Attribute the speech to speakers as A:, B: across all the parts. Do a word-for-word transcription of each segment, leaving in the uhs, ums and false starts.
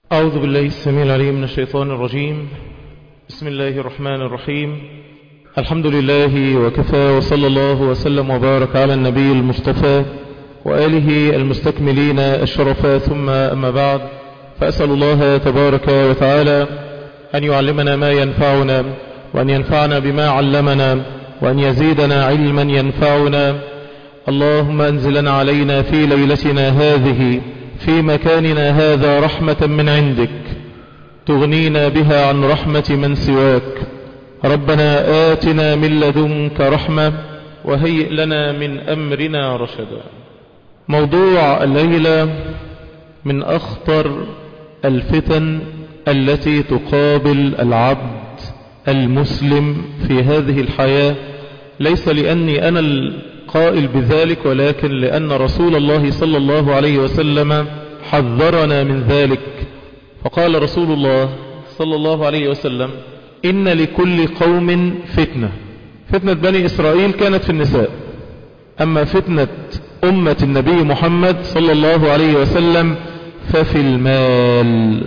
A: أعوذ بالله السميع العليم من الشيطان الرجيم. بسم الله الرحمن الرحيم. الحمد لله وكفى، وصلى الله وسلم وبارك على النبي المصطفى وآله المستكملين الشرفاء، ثم أما بعد، فأسأل الله تبارك وتعالى أن يعلمنا ما ينفعنا، وأن ينفعنا بما علمنا، وأن يزيدنا علما ينفعنا. اللهم أنزلنا علينا في ليلتنا هذه في مكاننا هذا رحمة من عندك تغنينا بها عن رحمة من سواك. ربنا آتنا من لدنك رحمة وهيئ لنا من أمرنا رشدا. موضوع الليلة من أخطر الفتن التي تقابل العبد المسلم في هذه الحياة، ليس لأني أنا القائل بذلك، ولكن لأن رسول الله صلى الله عليه وسلم حذرنا من ذلك. فقال رسول الله صلى الله عليه وسلم: إن لكل قوم فتنة. فتنة بني إسرائيل كانت في النساء، أما فتنة أمة النبي محمد صلى الله عليه وسلم ففي المال،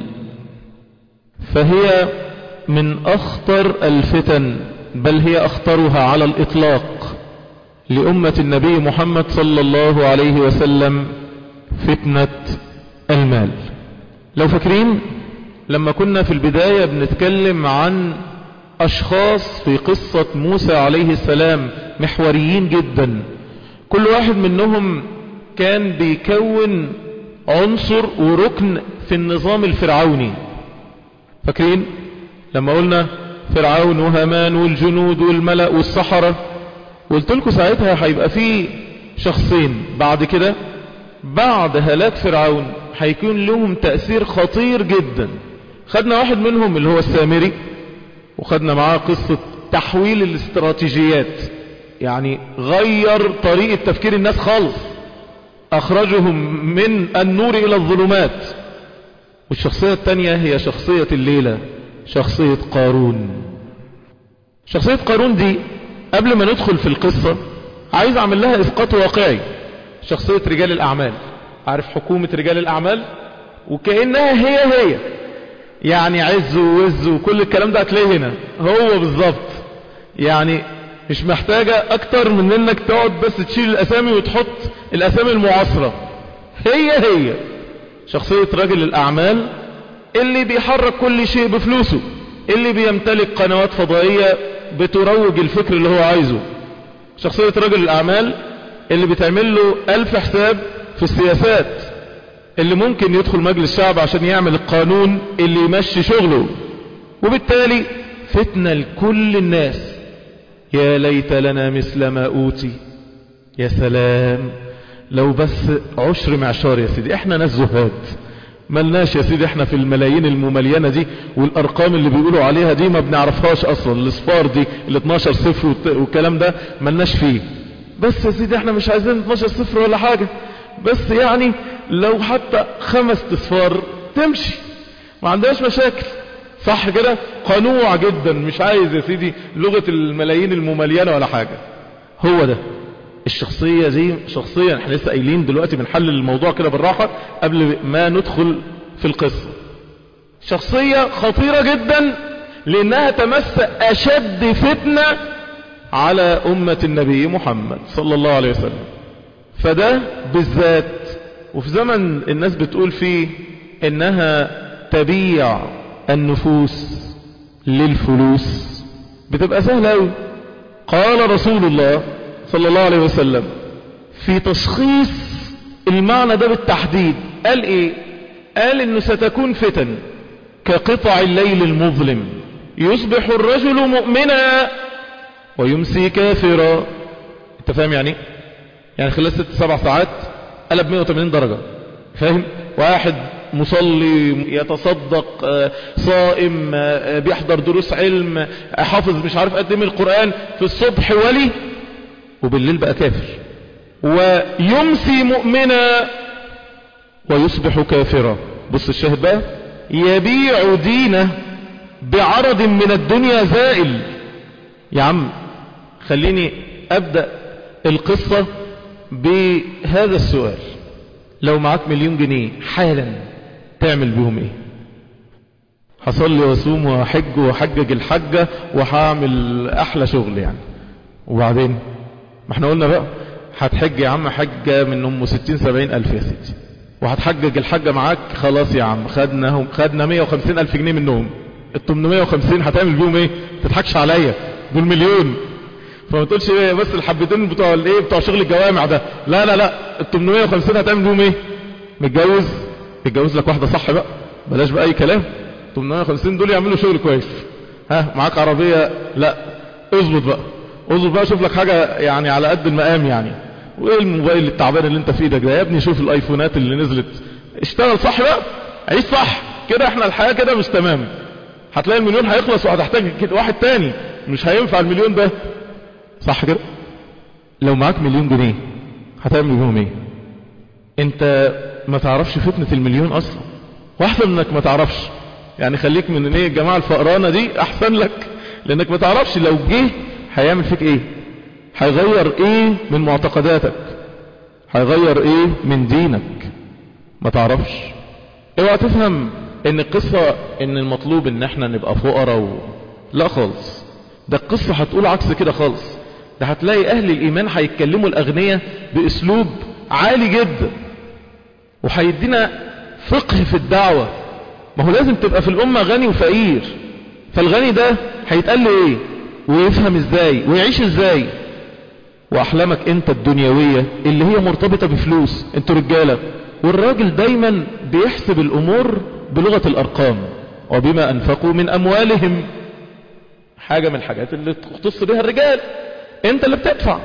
A: فهي من أخطر الفتن، بل هي أخطرها على الإطلاق لأمة النبي محمد صلى الله عليه وسلم، فتنة المال. لو فاكرين لما كنا في البداية بنتكلم عن أشخاص في قصة موسى عليه السلام محوريين جدا، كل واحد منهم كان بيكون عنصر وركن في النظام الفرعوني. فاكرين لما قلنا فرعون وهامان والجنود والملأ والسحرة، قلت لكم ساعتها هيبقى فيه شخصين بعد كده، بعد هلاك فرعون هيكون لهم تأثير خطير جدا. خدنا واحد منهم اللي هو السامري، وخدنا معاه قصة تحويل الاستراتيجيات، يعني غير طريقة تفكير الناس خالص، أخرجهم من النور إلى الظلمات. والشخصية الثانية هي شخصية الليلة، شخصية قارون. شخصية قارون دي قبل ما ندخل في القصة عايز أعمل لها إسقاط واقعي. شخصية رجال الأعمال، عارف حكومة رجال الأعمال، وكأنها هي هي يعني عز ووز وكل الكلام ده هتلاقيه هنا هو بالظبط. يعني مش محتاجة أكتر من إنك تقعد بس تشيل الأسامي وتحط الأسامي المعاصرة. هي هي شخصية رجل الأعمال اللي بيحرك كل شيء بفلوسه، اللي بيمتلك قنوات فضائية بتروج الفكر اللي هو عايزه. شخصية رجل الأعمال اللي بتعمل له ألف حساب في السياسات، اللي ممكن يدخل مجلس الشعب عشان يعمل القانون اللي يمشي شغله، وبالتالي فتنة لكل الناس. يا ليت لنا مثل ما أوتي. يا سلام لو بس عشر معشار يا سيدي، احنا ناس زهاد ملناش يا سيدي، احنا في الملايين المملينة دي والارقام اللي بيقولوا عليها دي ما بنعرفهاش اصلا، الاصفار دي ال اتناشر صفر والكلام ده ملناش فيه. بس يا سيدي احنا مش عايزين اتناشر صفر ولا حاجة، بس يعني لو حتى خمس اصفار تمشي، ما عندهاش مشاكل، صح كده؟ قنوع جدا، مش عايز يا سيدي لغة الملايين المملينة ولا حاجة. هو ده الشخصية دي. شخصية احنا لسه قايلين دلوقتي بنحلل الموضوع كده بالراحة قبل ما ندخل في القصة. شخصية خطيرة جدا لانها تمس اشد فتنة على امة النبي محمد صلى الله عليه وسلم. فده بالذات وفي زمن الناس بتقول فيه انها تبيع النفوس للفلوس، بتبقى سهلة قوي. قال رسول الله صلى الله عليه وسلم في تشخيص المعنى ده بالتحديد، قال ايه؟ قال انه ستكون فتن كقطع الليل المظلم، يصبح الرجل مؤمنا ويمسي كافرا. انت فاهم يعني؟ يعني خلال ست سبع ساعات قلب مئة وثمانين درجة. فاهم؟ واحد مصلي يتصدق صائم بيحضر دروس علم حافظ مش عارف قد ايه من القرآن في الصبح ولي، وبالليل بقى كافر. ويمسي مؤمنا ويصبح كافرا. بص الشاهد بقى، يبيع دينه بعرض من الدنيا زائل. يا عم خليني أبدأ القصة بهذا السؤال: لو معاك مليون جنيه حالا تعمل بهم ايه؟ هصلي واسوم وحج وحجج الحجة وهعمل احلى شغل يعني. وبعدين ما احنا قلنا بقى هتحج يا عم حجة من ام ستين سبعين الف يا سيدي، وهتحجج الحجة معاك خلاص يا عم خدناهم خدنا مية وخمسين الف جنيه منهم، ال تمنمية وخمسين هتعمل بيهم ايه؟ تضحكش عليا دول مليون. فما تقولش ايه بس الحبتين بتوع الايه بتوع شغل الجوامع ده، لا لا لا ال تمنمية وخمسين هتعمل بيهم ايه؟ متجوز اتجوز لك واحدة صح بقى، بلاش بقى اي كلام. تمنمية وخمسين دول يعملوا شغل كويس. ها معاك عربية؟ لا اظبط بقى اظبط بقى شوف لك حاجة يعني على قد المقام يعني. وايه الموبايل التعبان اللي انت في ايدك ده يا ابني؟ شوف الايفونات اللي نزلت، اشتغل صح بقى، عيش صح كده. احنا الحياة كده مش تمام، هتلاقي المليون هيخلص وهتحتاج كده واحد تاني، مش هينفع المليون ده صح كده. لو معاك مليون جنيه هتعمل بيهم ايه؟ انت ما تعرفش فتنة المليون اصلا، واحسن انك ما تعرفش يعني. خليك من ايه الجماعة الفقرانة دي احسن لك، لانك ما تعرفش لو جه هيعمل فيك ايه، هيغير ايه من معتقداتك، هيغير ايه من دينك، ما تعرفش. اوعى تفهم ان القصة ان المطلوب ان احنا نبقى فقراء و... لا خالص، ده القصة هتقول عكس كده خالص. ده هتلاقي اهل الايمان هيتكلموا الاغنياء باسلوب عالي جدا، وهيدينا فقه في الدعوة. ما هو لازم تبقى في الامة غني وفقير، فالغني ده هيتقال له ايه ويفهم ازاي ويعيش ازاي. واحلامك انت الدنيوية اللي هي مرتبطة بفلوس، انتوا رجالة، والراجل دايما بيحسب الامور بلغة الارقام، وبما انفقوا من اموالهم، حاجة من الحاجات اللي تختص بها الرجال، انت اللي بتدفع.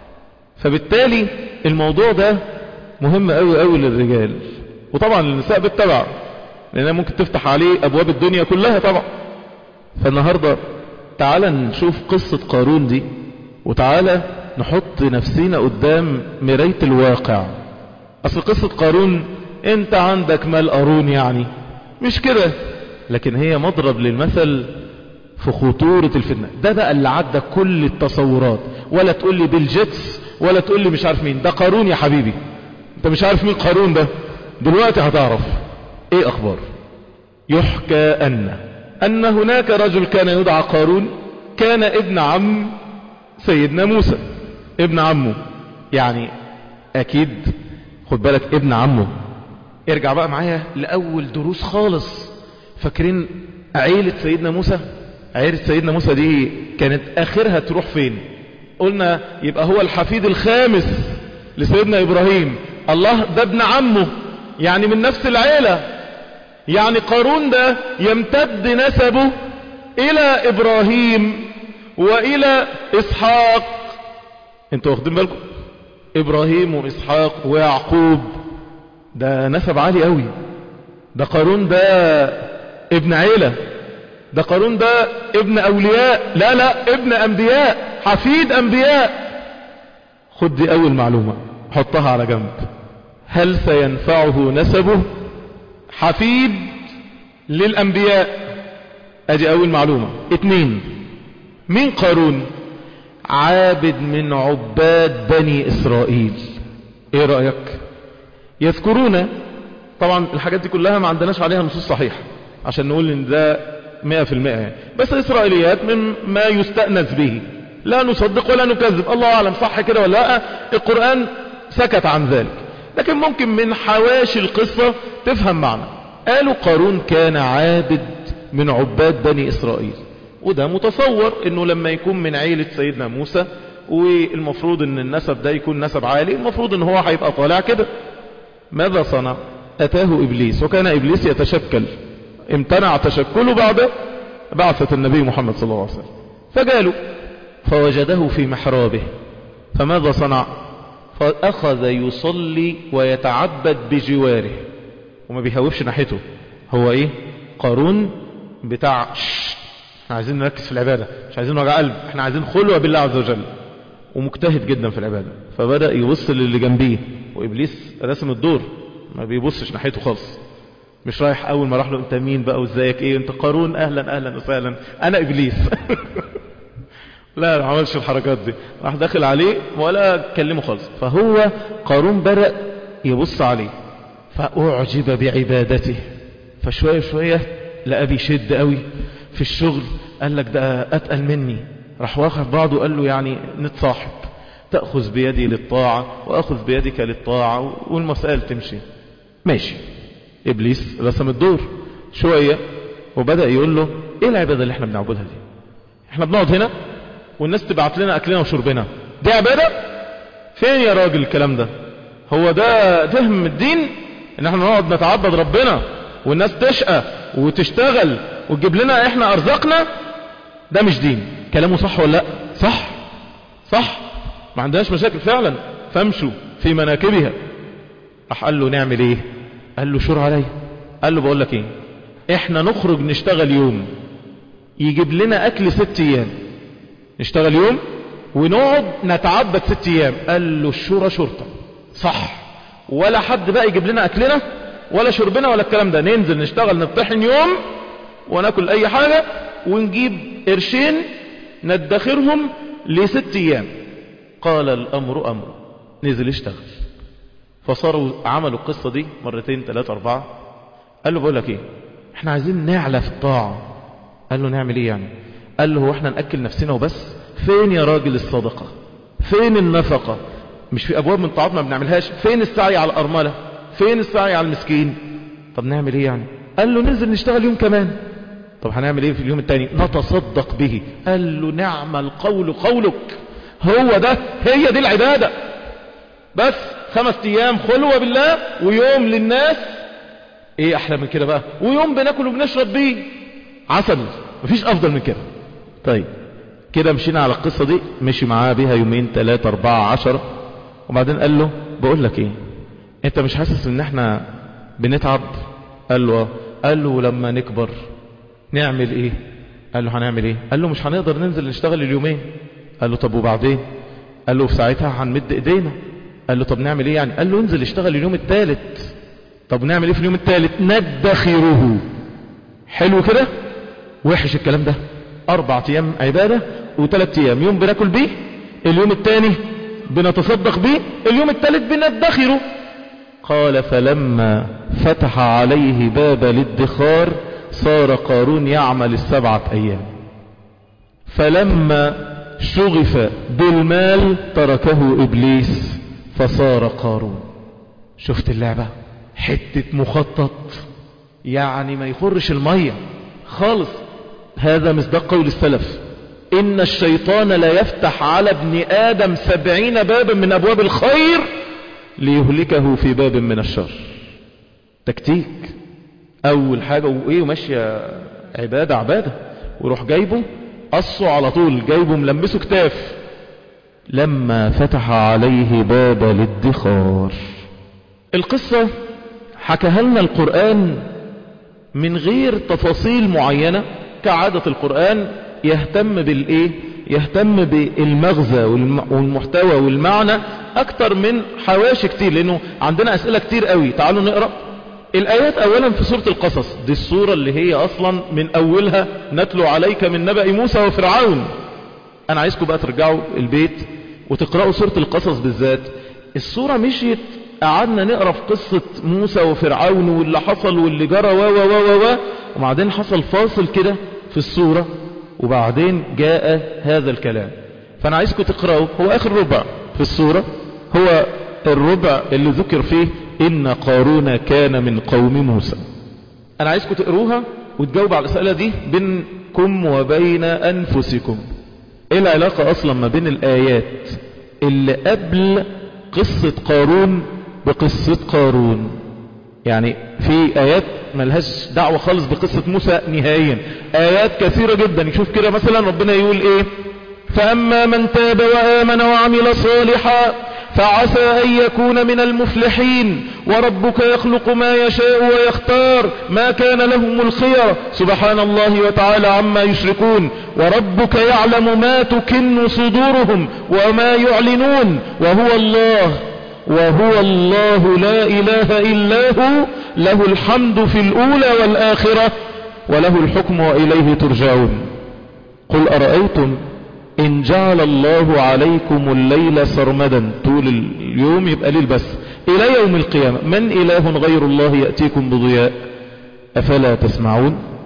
A: فبالتالي الموضوع ده مهم قوي قوي للرجال، وطبعا النساء بالتبع، لانها ممكن تفتح عليه ابواب الدنيا كلها طبعا. فالنهاردة تعالى نشوف قصة قارون دي، وتعالى نحط نفسينا قدام مراية الواقع. اصل قصة قارون انت عندك مال قارون يعني مش كده، لكن هي مضرب للمثل في خطورة الفتنة. ده بقى اللي عدى كل التصورات، ولا تقول لي بالجيتس ولا تقول لي مش عارف مين، ده قارون يا حبيبي. انت مش عارف مين قارون ده، دلوقتي هتعرف ايه اخبار. يحكى ان ان هناك رجل كان يدعى قارون، كان ابن عم سيدنا موسى، ابن عمه يعني اكيد، خد بالك ابن عمه. ارجع بقى معايا لاول دروس خالص. فاكرين عيلة سيدنا موسى؟ عيلة سيدنا موسى دي كانت اخرها تروح فين؟ قلنا يبقى هو الحفيد الخامس لسيدنا ابراهيم. الله، ده ابن عمه يعني من نفس العيلة، يعني قارون ده يمتد نسبه الى ابراهيم والى اسحاق. انتوا واخدين بالكم؟ ابراهيم واسحاق ويعقوب، ده نسب عالي قوي. ده قارون ده ابن عيلة، ده قارون ده ابن اولياء، لا لا ابن انبياء، حفيد انبياء. خد دي اول معلومة حطها على جنب. هل سينفعه نسبه؟ حفيد للانبياء، ادي اول معلومة. اتنين، مين قارون؟ عابد من عباد بني اسرائيل. ايه رأيك؟ يذكرون طبعا الحاجات دي كلها ما عندناش عليها نصوص صحيحة عشان نقول ان ده مئة في المئة يعني، بس اسرائيليات من ما يستأنس به، لا نصدق ولا نكذب، الله اعلم صح كده ولا لا، القرآن سكت عن ذلك، لكن ممكن من حواشي القصة تفهم معنى. قالوا قارون كان عابد من عباد بني اسرائيل، وده متصور انه لما يكون من عيلة سيدنا موسى والمفروض ان النسب ده يكون نسب عالي، المفروض ان هو هيبقى طالع كده. ماذا صنع؟ اتاه ابليس، وكان ابليس يتشكل، امتنع تشكله بعد بعثة النبي محمد صلى الله عليه وسلم، فجاله فوجده في محرابه. فماذا صنع؟ فاخذ يصلي ويتعبد بجواره، وما بيهوفش ناحيته. هو ايه؟ قارون بتاع احنا عايزين نركز في العبادة، مش عايزين وجع قلب، احنا عايزين خلوة بالله عز وجل، ومجتهد جدا في العبادة. فبدأ يبص للي جنبيه، وإبليس رسم الدور ما بيبصش ناحيته خالص، مش رايح أول ما راح له انت مين بقى وازيك ايه انت قارون اهلا اهلا وسهلا انا إبليس لا ما عملش الحركات دي، راح داخل عليه ولا كلمه خالص. فهو قارون بدأ يبص عليه فأعجب بعبادته، فشوية شوية لقى بيشد قوي في الشغل، قال لك ده أتقل مني، راح واخد بعضه وقال له يعني نتصاحب، تأخذ بيدي للطاعة وأخذ بيدك للطاعة والمسائل تمشي. ماشي. إبليس رسم الدور شوية وبدأ يقول له إيه العبادة اللي احنا بنعبدها دي؟ احنا بنقعد هنا والناس تبعت لنا أكلنا وشربنا، دي عبادة؟ فين يا راجل الكلام ده؟ هو ده فهم الدين؟ ان احنا نقعد نتعبد ربنا والناس تشقى وتشتغل وتجيب لنا احنا ارزاقنا؟ ده مش دين. كلامه صح ولا لا؟ صح صح، ما عندهاش مشاكل فعلا، فامشوا في مناكبها. راح قال له نعمل ايه؟ قال له شور عليا. قال له بقول لك ايه، احنا نخرج نشتغل يوم يجيب لنا اكل ست ايام، نشتغل يوم ونقعد نتعبد ست ايام. قال له الشورى شرطة. صح، ولا حد بقى يجيب لنا اكلنا ولا شربنا ولا الكلام ده، ننزل نشتغل نطحن يوم وناكل اي حاجة ونجيب قرشين ندخرهم لست ايام. قال الامر امر، نزل اشتغل. فصاروا عملوا القصة دي مرتين ثلاثة اربعة. قال له بقول لك ايه، احنا عايزين نعلى في الطاعة. قال له نعمل ايه يعني؟ قال له هو احنا نأكل نفسنا وبس؟ فين يا راجل الصدقة؟ فين النفقة؟ مش في ابواب من طاعات ما بنعملهاش؟ فين السعي على الارملة؟ فين السعي على المسكين؟ طب نعمل ايه يعني؟ قال له ننزل نشتغل يوم كمان. طب هنعمل ايه في اليوم التاني؟ نتصدق به. قال له نعم القول قولك، هو ده، هي دي العبادة. بس خمس ايام خلوة بالله ويوم للناس، ايه احلى من كده بقى؟ ويوم بناكل وبنشرب بيه عسل، مفيش افضل من كده. طيب كده مشينا على القصة دي، مشي معاه بيها يومين ثلاثة اربعة عشرة، وبعدين قال له بقول لك ايه، انت مش حاسس ان احنا بنتعب؟ قال له قال له لما نكبر نعمل ايه؟ قال له هنعمل ايه؟ قال له مش هنقدر ننزل نشتغل اليومين. قال له طب وبعدين؟ قال له في ساعتها هنمد ايدينا. قال له طب نعمل ايه يعني؟ قال له انزل اشتغل اليوم الثالث. طب نعمل ايه في اليوم الثالث؟ ندخره. حلو كده؟ وحش الكلام ده؟ اربع ايام عبادة وثلاث ايام، يوم بناكل بيه، اليوم الثاني بنتصدق بيه، اليوم الثالث بندخره. قال فلما فتح عليه باب الادخار صار قارون يعمل السبعة ايام، فلما شغف بالمال تركه ابليس فصار قارون. شفت اللعبة؟ حتة مخطط يعني ما يخرش المية خالص. هذا مصداق قول السلف، إن الشيطان لا يفتح على ابن آدم سبعين بابا من أبواب الخير ليهلكه في باب من الشر. تكتيك. أول حاجة وإيه وماشية عبادة عبادة، وروح جايبه قصه على طول، جايبه ملمسه كتاف. لما فتح عليه باب الادخار. القصة حكاها لنا القرآن من غير تفاصيل معينة، كعادة القرآن يهتم بالإيه؟ يهتم بالمغزى والمحتوى والمعنى أكتر من حواشي كتير، لأنه عندنا أسئلة كتير قوي. تعالوا نقرأ الآيات. أولا في سورة القصص، دي السورة اللي هي أصلا من أولها نتلو عليك من نبأ موسى وفرعون. أنا عايزكم بقى ترجعوا البيت وتقرأوا سورة القصص بالذات. السورة مشيت قعدنا نقرأ في قصة موسى وفرعون واللي حصل واللي جرى و و و و وبعدين حصل فاصل كده في السورة، وبعدين جاء هذا الكلام. فأنا عايزكم تقرأوا، هو آخر ربع في السورة، هو الربع اللي ذكر فيه إن قارون كان من قوم موسى. أنا عايزكم تقروها وتجاوب على الأسئلة دي بينكم وبين أنفسكم. إيه العلاقة أصلا ما بين الآيات اللي قبل قصة قارون بقصة قارون؟ يعني في آيات ملهاش دعوة خالص بقصة موسى نهائيا، آيات كثيرة جدا. يشوف كده مثلا ربنا يقول إيه؟ فأما من تاب وآمن وعمل صالحا فعسى أن يكون من المفلحين وربك يخلق ما يشاء ويختار ما كان لهم الخير سبحان الله وتعالى عما يشركون وربك يعلم ما تكن صدورهم وما يعلنون وهو الله وهو الله لا إله إلا هو له الحمد في الأولى والآخرة وله الحكم وإليه ترجعون. قل أرأيتم إن جعل الله عليكم الليل سرمدا، طول اليوم يبقى ليل بس، إلى يوم القيامة من إله غير الله يأتيكم بضياء أفلا تسمعون؟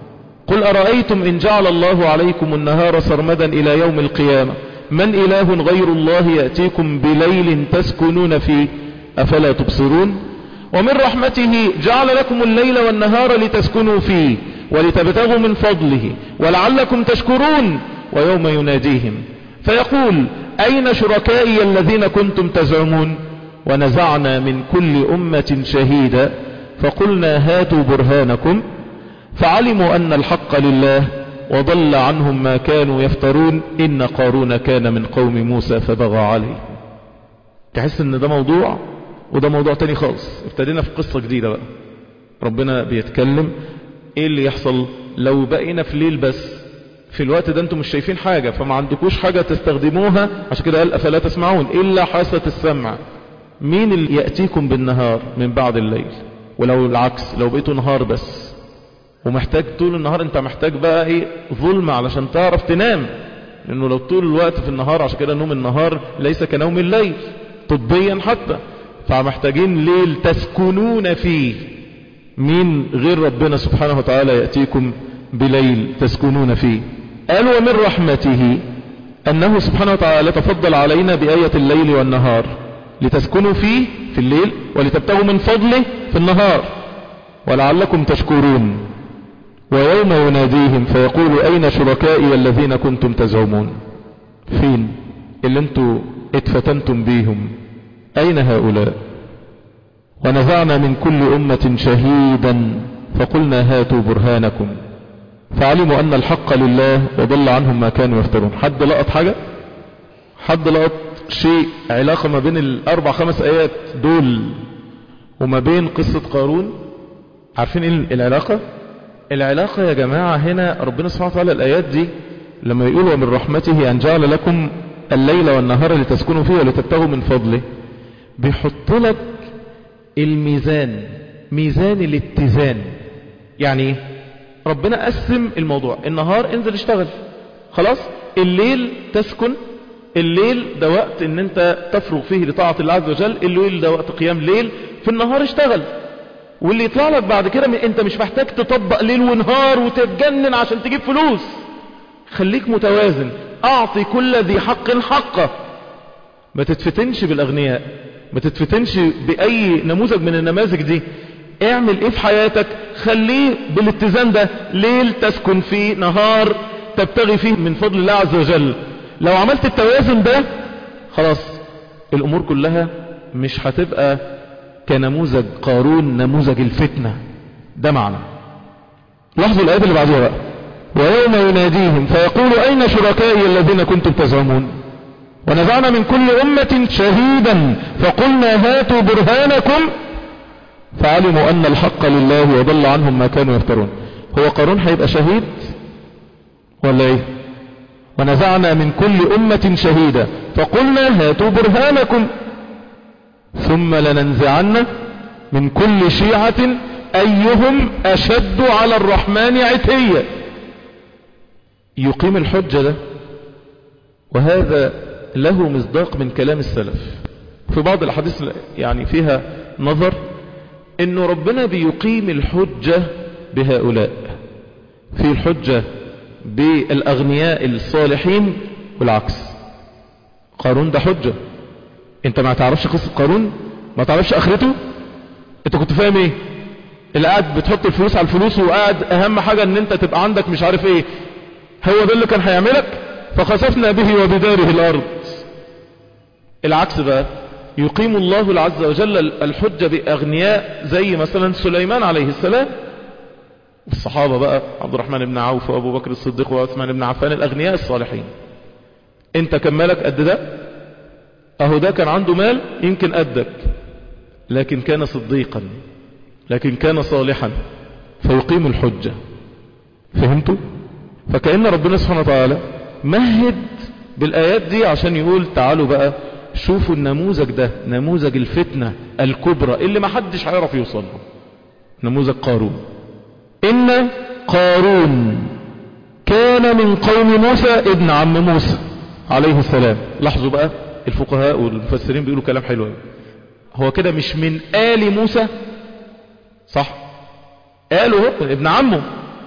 A: قل أرأيتم إن جعل الله عليكم النهار سرمدا إلى يوم القيامة من إله غير الله يأتيكم بليل تسكنون فيه أفلا تبصرون ومن رحمته جعل لكم الليل والنهار لتسكنوا فيه ولتبتغوا من فضله ولعلكم تشكرون ويوم يناديهم فيقول أين شركائي الذين كنتم تزعمون ونزعنا من كل أمة شهيدا فقلنا هاتوا برهانكم فعلموا أن الحق لله وضل عنهم ما كانوا يفترون إن قارون كان من قوم موسى فبغى عليه. تحس ان ده موضوع وده موضوع تاني خالص. ابتدينا في قصة جديدة بقى. ربنا بيتكلم ايه اللي يحصل لو بقينا في ليل بس. في الوقت ده انتم مش شايفين حاجة فما عندكوش حاجة تستخدموها عشان كده قال أفلا تسمعون إلا حاسة السمع. مين اللي يأتيكم بالنهار من بعد الليل؟ ولو العكس لو بقيتوا نهار بس ومحتاج طول النهار انت محتاج بقى ايه ظلم علشان تعرف تنام لانه لو طول الوقت في النهار عشان كده نوم النهار ليس كنوم الليل طبيا حتى فمحتاجين ليل تسكنون فيه. مين غير ربنا سبحانه وتعالى يأتيكم بليل تسكنون فيه؟ قال ومن رحمته أنه سبحانه وتعالى تفضل علينا بآية الليل والنهار لتسكنوا فيه في الليل ولتبتغوا من فضله في النهار ولعلكم تشكرون ويوم يناديهم فيقول أين شركائي الذين كنتم تزعمون؟ فين اللي انتوا اتفتنتم بيهم؟ أين هؤلاء؟ ونزعنا من كل أمة شهيدا فقلنا هاتوا برهانكم فعلموا أن الحق لله وضل عنهم ما كانوا يفترون. حد لقط حاجة؟ حد لقط شيء علاقة ما بين الأربع خمس آيات دول وما بين قصة قارون؟ عارفين ايه العلاقة؟ العلاقة يا جماعة هنا ربنا سبحانه وتعالى الآيات دي لما يقول ومن رحمته أن جعل لكم الليل والنهار لتسكنوا فيه ولتبتغوا من فضله بيحط لك الميزان ميزان الاتزان. يعني ربنا قسم الموضوع النهار انزل اشتغل خلاص الليل تسكن الليل ده وقت ان انت تفرغ فيه لطاعة الله عز وجل الليل ده وقت قيام ليل في النهار اشتغل واللي يطلع لك بعد كده انت مش محتاج تطبق ليل ونهار وتتجنن عشان تجيب فلوس. خليك متوازن اعطي كل ذي حق حقه. ما تتفتنش بالاغنياء ما تتفتنش باي نموذج من النماذج دي. اعمل ايه في حياتك خليه بالاتزان ده ليل تسكن فيه نهار تبتغي فيه من فضل الله عز وجل. لو عملت التوازن ده خلاص الامور كلها مش هتبقى كنموذج قارون نموذج الفتنة. ده معنى. لاحظوا الآيات اللي بعدها بقى ويوم يناديهم فيقول أين شركائي الذين كنتم تزعمون ونزعنا من كل أمة شهيدا فقلنا هاتوا برهانكم فعلموا أن الحق لله وضل عنهم ما كانوا يفترون. هو قارون هيبقى شهيد ولا ايه؟ ونزعنا من كل أمة شهيدا فقلنا هاتوا برهانكم ثم لننزعن من كل شيعة أيهم أشد على الرحمن عتيا. يقيم الحجة ده وهذا له مصداق من كلام السلف. في بعض الحديث يعني فيها نظر انه ربنا بيقيم الحجة بهؤلاء. في الحجة بالأغنياء الصالحين والعكس. قارون ده حجة. انت ما تعرفش قصة قارون ما تعرفش اخرته. انت كنت فاهم ايه اللي قاعد بتحط الفلوس على الفلوس وقاعد اهم حاجة ان انت تبقى عندك مش عارف ايه. هو ده اللي كان هيعملك فخسفنا به وبداره الارض. العكس بقى يقيم الله عز وجل الحجة باغنياء زي مثلا سليمان عليه السلام. الصحابة بقى عبد الرحمن بن عوف وابو بكر الصديق وعثمان بن عفان الاغنياء الصالحين. انت كان مالك قد ده؟ اهو ده كان عنده مال يمكن قدك لكن كان صديقا لكن كان صالحا فيقيم الحجة. فهمتوا؟ فكأن ربنا سبحانه وتعالى مهد بالآيات دي عشان يقول تعالوا بقى شوفوا النموذج ده نموذج الفتنة الكبرى اللي ما حدش هيعرف يوصل له. نموذج قارون. إن قارون كان من قوم موسى ابن عم موسى عليه السلام. لاحظوا بقى الفقهاء والمفسرين بيقولوا كلام حلو. هو كده مش من آل موسى صح؟ قالوا هو ابن عمه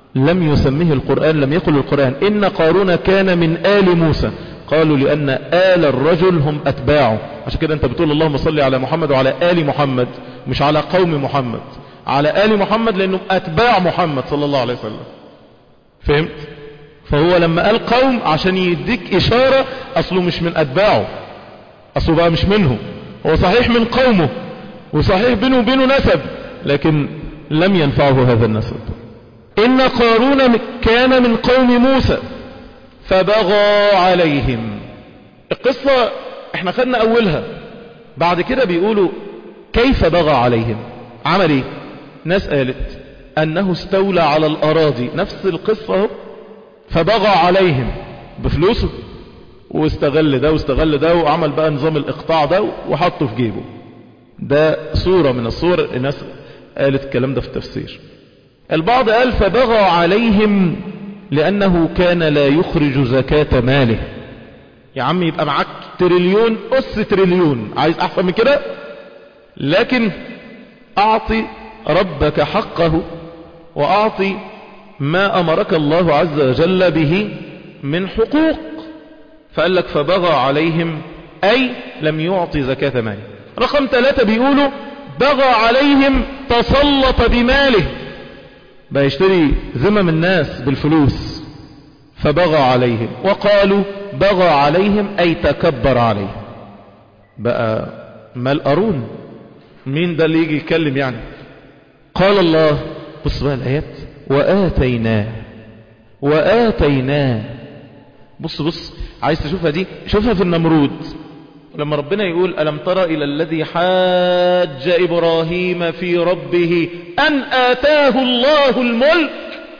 A: لم يسميه القرآن، لم يقل القرآن إن قارون كان من آل موسى، قالوا لأن آل الرجل هم أتباعه. عشان كده أنت بتقول اللهم صل على محمد وعلى آل محمد، مش على قوم محمد، على آل محمد لأنهم أتباع محمد صلى الله عليه وسلم. فهمت؟ فهو لما قال قوم عشان يديك إشارة أصله مش من أتباعه، أصله بقى مش منه، هو صحيح من قومه وصحيح بينه وبينه نسب، لكن لم ينفعه هذا النسب. إن قارون كان من قوم موسى فبغى عليهم. القصة احنا خدنا أولها، بعد كده بيقولوا كيف بغى عليهم، عمل ايه؟ ناس قالت أنه استولى على الأراضي، نفس القصة اهو، فبغى عليهم بفلوسه واستغل ده واستغل ده وعمل بقى نظام الإقطاع ده وحطه في جيبه. ده صورة من الصور، الناس قالت الكلام ده في التفسير. البعض قال فبغى عليهم لأنه كان لا يخرج زكاة ماله. يا عم يبقى معاك تريليون أس تريليون، عايز أحسن من كده؟ لكن أعطي ربك حقه وأعطي ما أمرك الله عز وجل به من حقوق. فقال لك فبغى عليهم أي لم يعطي زكاة ماله. رقم ثلاثة بيقولوا بغى عليهم تسلط بماله، بقى يشتري ذمم الناس بالفلوس فبغى عليهم. وقالوا بغى عليهم أي تكبر عليهم. بقى مال قارون، مين ده اللي يجي يتكلم يعني؟ قال الله، بص بقى الآيات، وآتيناه وآتيناه. بص بص عايز تشوفها دي، شوفها في النمرود لما ربنا يقول ألم تر إلى الذي حاج إبراهيم في ربه أن آتاه الله الملك.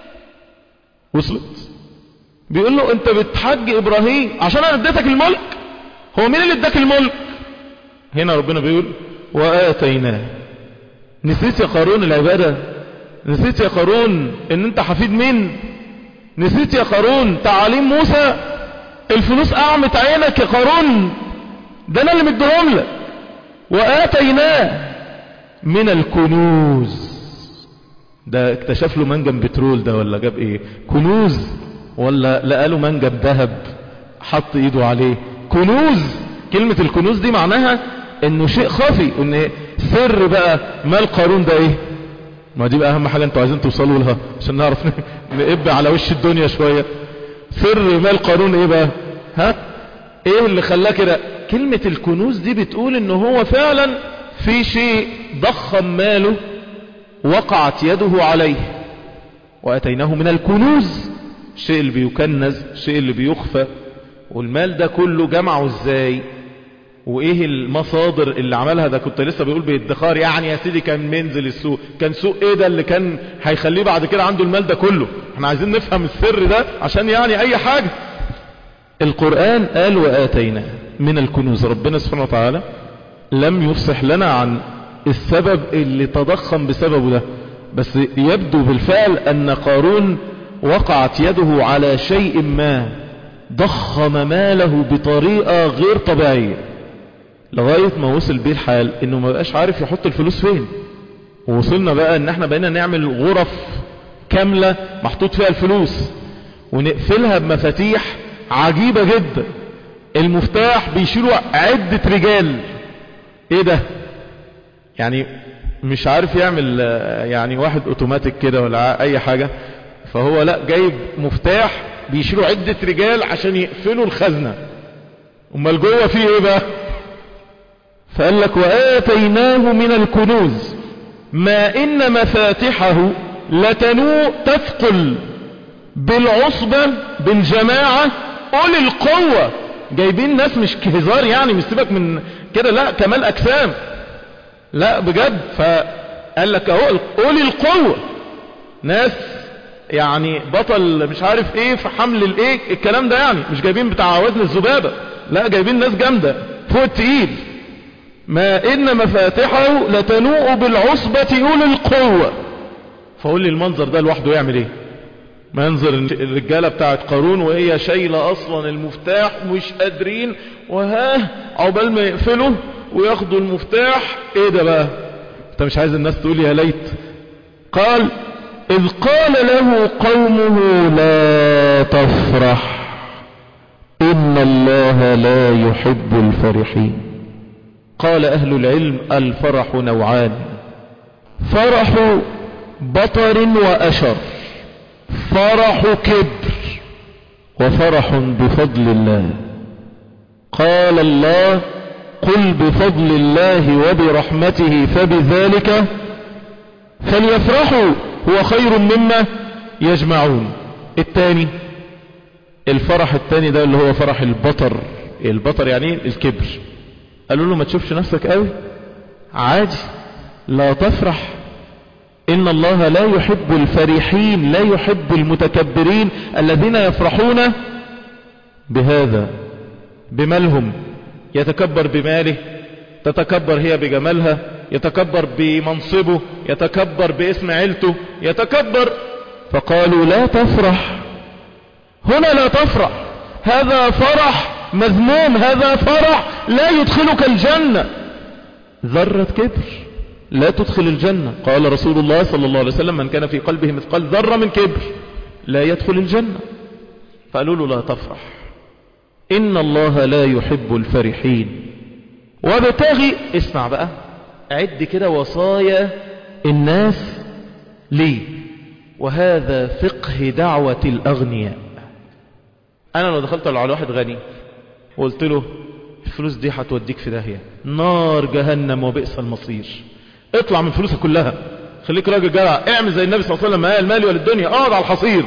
A: وصلت؟ بيقول له أنت بتحج إبراهيم عشان أنا اديتك الملك؟ هو مين اللي اداك الملك؟ هنا ربنا بيقول وآتيناه. نسيت يا قارون العبادة؟ نسيت يا قارون ان انت حفيد مين؟ نسيت يا قارون تعاليم موسى؟ الفلوس اعمت عينك يا قارون، ده انا اللي مديهم لك. وآتيناه من الكنوز. ده اكتشف له منجم بترول ده ولا جاب ايه؟ كنوز ولا لقى له منجم ذهب حط ايده عليه؟ كنوز. كلمة الكنوز دي معناها انه شيء خفي، ان سر بقى مال قارون ده ايه؟ ما دي بقى اهم حاجة انتوا عايزين توصلوا لها عشان نعرف نقب على وش الدنيا شوية. سر مال قارون ايه بقى؟ ها؟ ايه اللي خلاه كده؟ كلمة الكنوز دي بتقول انه هو فعلا في شيء ضخم ماله وقعت يده عليه. واتيناه من الكنوز، الشيء اللي بيكنز، الشيء اللي بيخفى. والمال ده كله جمعه ازاي؟ وايه المصادر اللي عملها؟ ده كنت لسه بيقول بيدخار، يعني يا سيدي كان منزل السوق، كان سوق ايه ده اللي كان هيخليه بعد كده عنده المال ده كله؟ احنا عايزين نفهم السر ده عشان يعني اي حاجة. القرآن قال وآتينا من الكنوز. ربنا سبحانه وتعالى لم يفصح لنا عن السبب اللي تضخم بسببه ده، بس يبدو بالفعل ان قارون وقعت يده على شيء ما ضخم ماله بطريقة غير طبيعية، لغاية ما وصل بيه الحال انه ما بقاش عارف يحط الفلوس فين. ووصلنا بقى ان احنا بقينا نعمل غرف كاملة محطوط فيها الفلوس ونقفلها بمفاتيح عجيبة جدا. المفتاح بيشيلوا عدة رجال. ايه ده يعني؟ مش عارف يعمل يعني واحد اوتوماتيك كده ولا اي حاجة، فهو لا جايب مفتاح بيشيلوا عدة رجال عشان يقفلوا الخزنة. امال جوه فيه ايه بقى؟ فقال لك وآتيناه من الكنوز ما إن مفاتحه لتنوء تثقل بالعصبة بالجماعة أولي القوة. جايبين ناس مش هزار يعني، مش سيبك من كده، لا كمال أجسام، لا بجد. فقال لك اهو أولي القوة، ناس يعني بطل مش عارف ايه في حمل الايه الكلام ده، يعني مش جايبين بتاع وزن الذبابة، لا جايبين ناس جامدة فوق التقيل. ما إن مفاتحه لتنوء بالعصبة أولي القوة. فقول لي المنظر ده لوحده يعمل ايه؟ منظر الرجالة بتاعت قارون وهي شايلة اصلا المفتاح مش قادرين، وها عقبال ما يقفلوا وياخدوا المفتاح. ايه ده بقى؟ انت مش عايز الناس تقول يا ليت؟ قال إذ قال له قومه لا تفرح إن الله لا يحب الفرحين. قال أهل العلم الفرح نوعان: فرح بطر وأشر، فرح كبر، وفرح بفضل الله. قال الله: قل بفضل الله وبرحمته فبذلك فليفرحوا هو خير مما يجمعون. الثاني الفرح الثاني ده اللي هو فرح البطر. البطر يعني الكبر. قالوا له ما تشوفش نفسك قوي، عادي، لا تفرح، إن الله لا يحب الفرحين، لا يحب المتكبرين الذين يفرحون بهذا، بمالهم، يتكبر بماله، تتكبر هي بجمالها، يتكبر بمنصبه، يتكبر باسم عيلته، يتكبر. فقالوا لا تفرح، هنا لا تفرح، هذا فرح مذموم، هذا فرح لا يدخلك الجنة. ذرة كبر لا تدخل الجنة. قال رسول الله صلى الله عليه وسلم: من كان في قلبه مثقال ذرة من كبر لا يدخل الجنة. فقالوا له لا تفرح، إن الله لا يحب الفرحين. وابتغي، اسمع بقى، عد كده وصايا الناس ليه، وهذا فقه دعوة الأغنياء. أنا لو دخلت على واحد غني وقلت له الفلوس دي هتوديك في داهية، نار جهنم وبئس المصير، اطلع من فلوسك كلها، خليك راجل جدع، اعمل زي النبي صلى الله عليه وسلم: ما المال وللدنيا، اقعد على الحصير.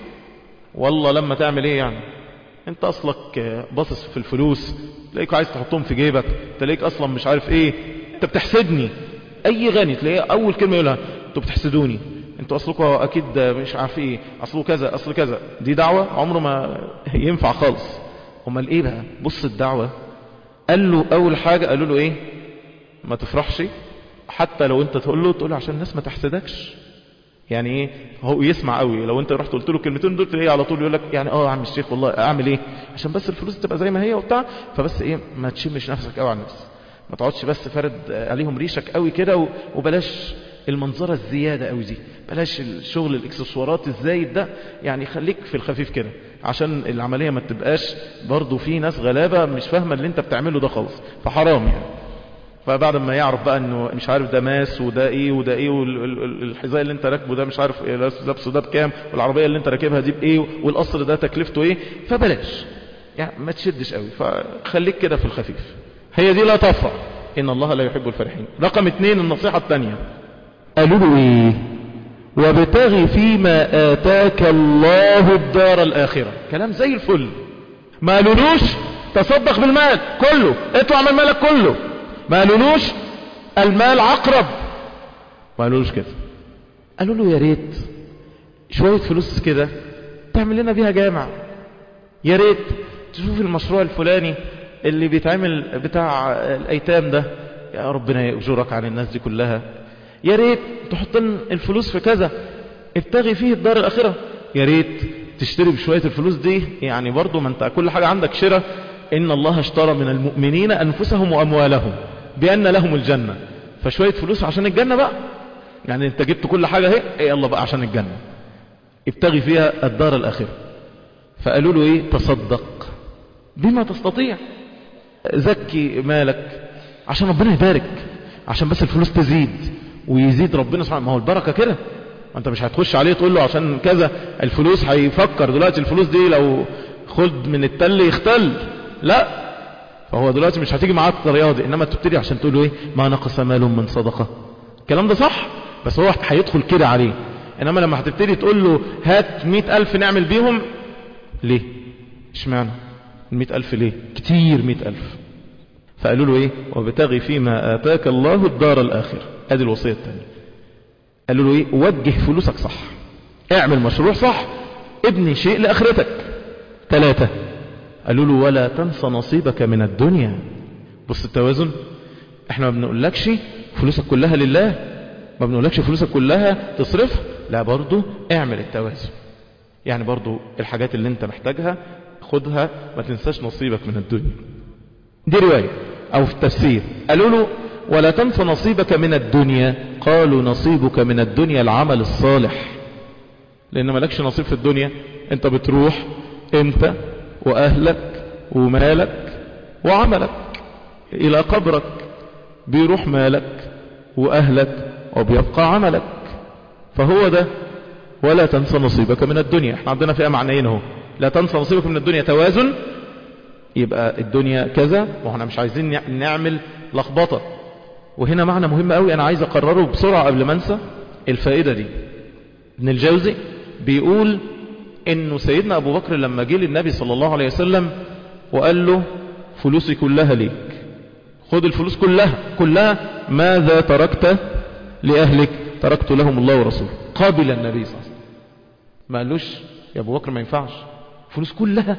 A: والله لما تعمل ايه يعني؟ انت اصلك باصص في الفلوس، تلاقيك عايز تحطهم في جيبك، تلاقيك اصلا مش عارف ايه، انت بتحسدني. اي غني تلاقيه اول كلمة يقولها: انتوا بتحسدوني، انتوا اصلكم اكيد مش عارف ايه، اصله كذا، اصل كذا. دي دعوة عمره ما ينفع خالص. امال ايه بقى؟ بص الدعوة. قال له اول حاجة، قالوا له ايه؟ ما تفرحش، حتى لو انت تقول له، تقول له عشان الناس ما تحسدكش. يعني ايه؟ هو يسمع قوي. لو انت رحت قلت له الكلمتين دول تلاقيه على طول يقول لك يعني اه يا عم الشيخ والله اعمل ايه عشان بس الفلوس تبقى زي ما هي وبتاع. فبس ايه، ما تشمش نفسك قوي على الناس، ما تقعدش بس فرد عليهم ريشك قوي كده، وبلاش المنظرة الزيادة قوي دي، بلاش الشغل الاكسسوارات الزايد ده، يعني خليك في الخفيف كده عشان العملية ما تبقاش برضو في ناس غلابة مش فاهمة اللي انت بتعمله ده خالص، فحرام يعني. فبعد ما يعرف بقى انه مش عارف ده ماس وده ايه وده ايه، والحذاء اللي انت راكبه ده مش عارف ايه لابسه ده بكام، والعربية اللي انت راكبها دي بايه، والقصر ده تكلفته ايه، فبلاش يعني ما تشدش قوي، فخليك كده في الخفيف. هي دي لا تفرح، ان الله لا يحب الفرحين. رقم اتنين النصيحة التانية، قالوا له ايه؟ وابتغي فيما آتاك الله الدار الآخرة. كلام زي الفل. ما قالولوش تصدق بالمال كله، اطلع من مالك كله. ما قالولوش المال عقرب، ما قالولوش كده. قالوا له يا ريت شوية فلوس كده تعمل لنا بيها جامع، يا ريت تشوف المشروع الفلاني اللي بيتعمل بتاع الأيتام ده، يا ربنا يأجرك عن الناس دي كلها، يا ريت تحط الفلوس في كذا ابتغي فيه الدار الآخرة، يا ريت تشتري بشوية الفلوس دي، يعني برضو ما انت كل حاجة عندك شراء. إن الله اشترى من المؤمنين أنفسهم وأموالهم بأن لهم الجنة، فشوية فلوس عشان الجنة بقى، يعني انت جبت كل حاجة اهي، يلا بقى عشان الجنة ابتغي فيها الدار الآخرة. فقالوا له ايه؟ تصدق بما تستطيع، زكي مالك عشان ربنا يبارك، عشان بس الفلوس تزيد ويزيد ربنا سبحانه. ما هو البركة كده، انت مش هتخش عليه تقول له عشان كذا الفلوس، هيفكر دلوقتي الفلوس دي لو خد من التل يختل، لا. فهو دلوقتي مش هتيجي معاه الطريقة دي، انما تبتدي عشان تقول له ايه؟ ما نقص مال من صدقة. الكلام ده صح، بس هو هيدخل كده عليه. انما لما هتبتدي تقول له هات مئة الف نعمل بيهم، ليه؟ اشمعنى المئة الف ليه؟ كتير مئة الف. فقالوا له ايه؟ وابتغي فيما آتاك الله الدار الآخرة. ادي الوصية الثانية. قالوا له ايه؟ وجه فلوسك صح، اعمل مشروع صح، ابني شيء لآخرتك. ثلاثة قالوا له ولا تنسى نصيبك من الدنيا. بص التوازن، احنا ما بنقولكش فلوسك كلها لله، ما بنقولكش فلوسك كلها تصرفها، لا، برضو اعمل التوازن. يعني برضو الحاجات اللي انت محتاجها خدها، ما تنساش نصيبك من الدنيا. دي رواية او في التفسير. قالوا له ولا تنسى نصيبك من الدنيا، قالوا نصيبك من الدنيا العمل الصالح. لان مالكش نصيب في الدنيا. انت بتروح انت واهلك ومالك وعملك الى قبرك، بيروح مالك واهلك وبيبقى عملك. فهو ده ولا تنسى نصيبك من الدنيا. احنا عندنا فيها معنيين اهو، لا تنسى نصيبك من الدنيا توازن، يبقى الدنيا كذا واحنا مش عايزين نعمل لخبطة. وهنا معنى مهم قوي انا عايز اقرره بسرعة قبل ما انسى الفائدة دي. ابن الجوزي بيقول انه سيدنا ابو بكر لما جه للنبي صلى الله عليه وسلم وقال له فلوسي كلها ليك، خد الفلوس كلها كلها، ماذا تركت لأهلك؟ تركت لهم الله ورسوله. قابل النبي صلى الله عليه وسلم، ما قالوش يا ابو بكر ما ينفعش فلوس كلها،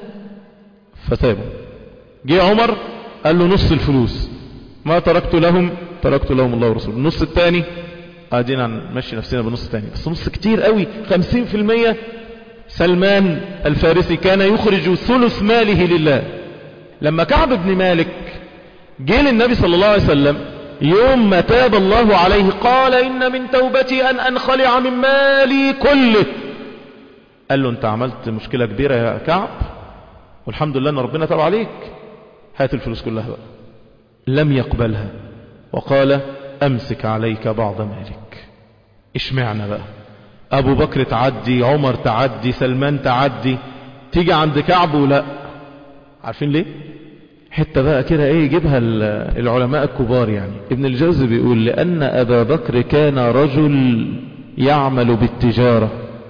A: فسابه. جه عمر قال له نص الفلوس، ما تركت لهم تركت لهم الله ورسوله. النص الثاني قاعدين نمشي نفسنا بالنص الثاني، بس نص كتير قوي، خمسين في المية. سلمان الفارسي كان يخرج ثلث ماله لله. لما كعب بن مالك جه للنبي صلى الله عليه وسلم يوم ما تاب الله عليه قال إن من توبتي أن أنخلع من مالي كله. قال له أنت عملت مشكلة كبيرة يا كعب، والحمد لله أن ربنا تاب عليك، هات الفلوس كلها بقى. لم يقبلها وقال أمسك عليك بعض مالك. اشمعنا بقى أبو بكر تعدي، عمر تعدي، سلمان تعدي، تيجي عند كعب ولا؟ عارفين ليه؟ حتى بقى كده ايه يجيبها العلماء الكبار. يعني ابن الجوزي بيقول لأن أبا بكر كان رجل يعمل بالتجارة،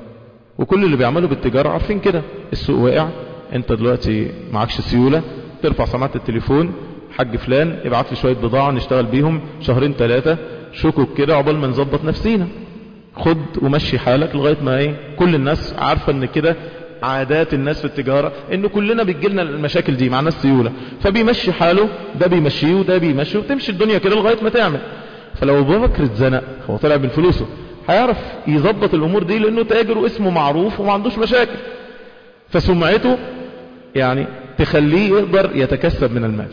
A: وكل اللي بيعملوا بالتجارة عارفين كده. السوق واقع، انت دلوقتي معكش سيولة، ترفع سماعة التليفون، حاج فلان ابعت لي شوية بضاعة نشتغل بيهم شهرين ثلاثة شكوك كده عقبال ما نظبط نفسينا، خد ومشي حالك لغاية ما ايه. كل الناس عارفة ان كده عادات الناس في التجارة، انه كلنا بتجيلنا المشاكل دي مع ناس سيولة، فبيمشي حاله، ده بيمشيه وده بيمشيه، وتمشي الدنيا كده لغاية ما تعمل. فلو ابو بكر اتزنق هو طلع من فلوسه هيعرف يظبط الامور دي، لانه تاجر واسمه معروف وما عندوش مشاكل، فسمعته يعني تخليه يقدر يتكسب من المال.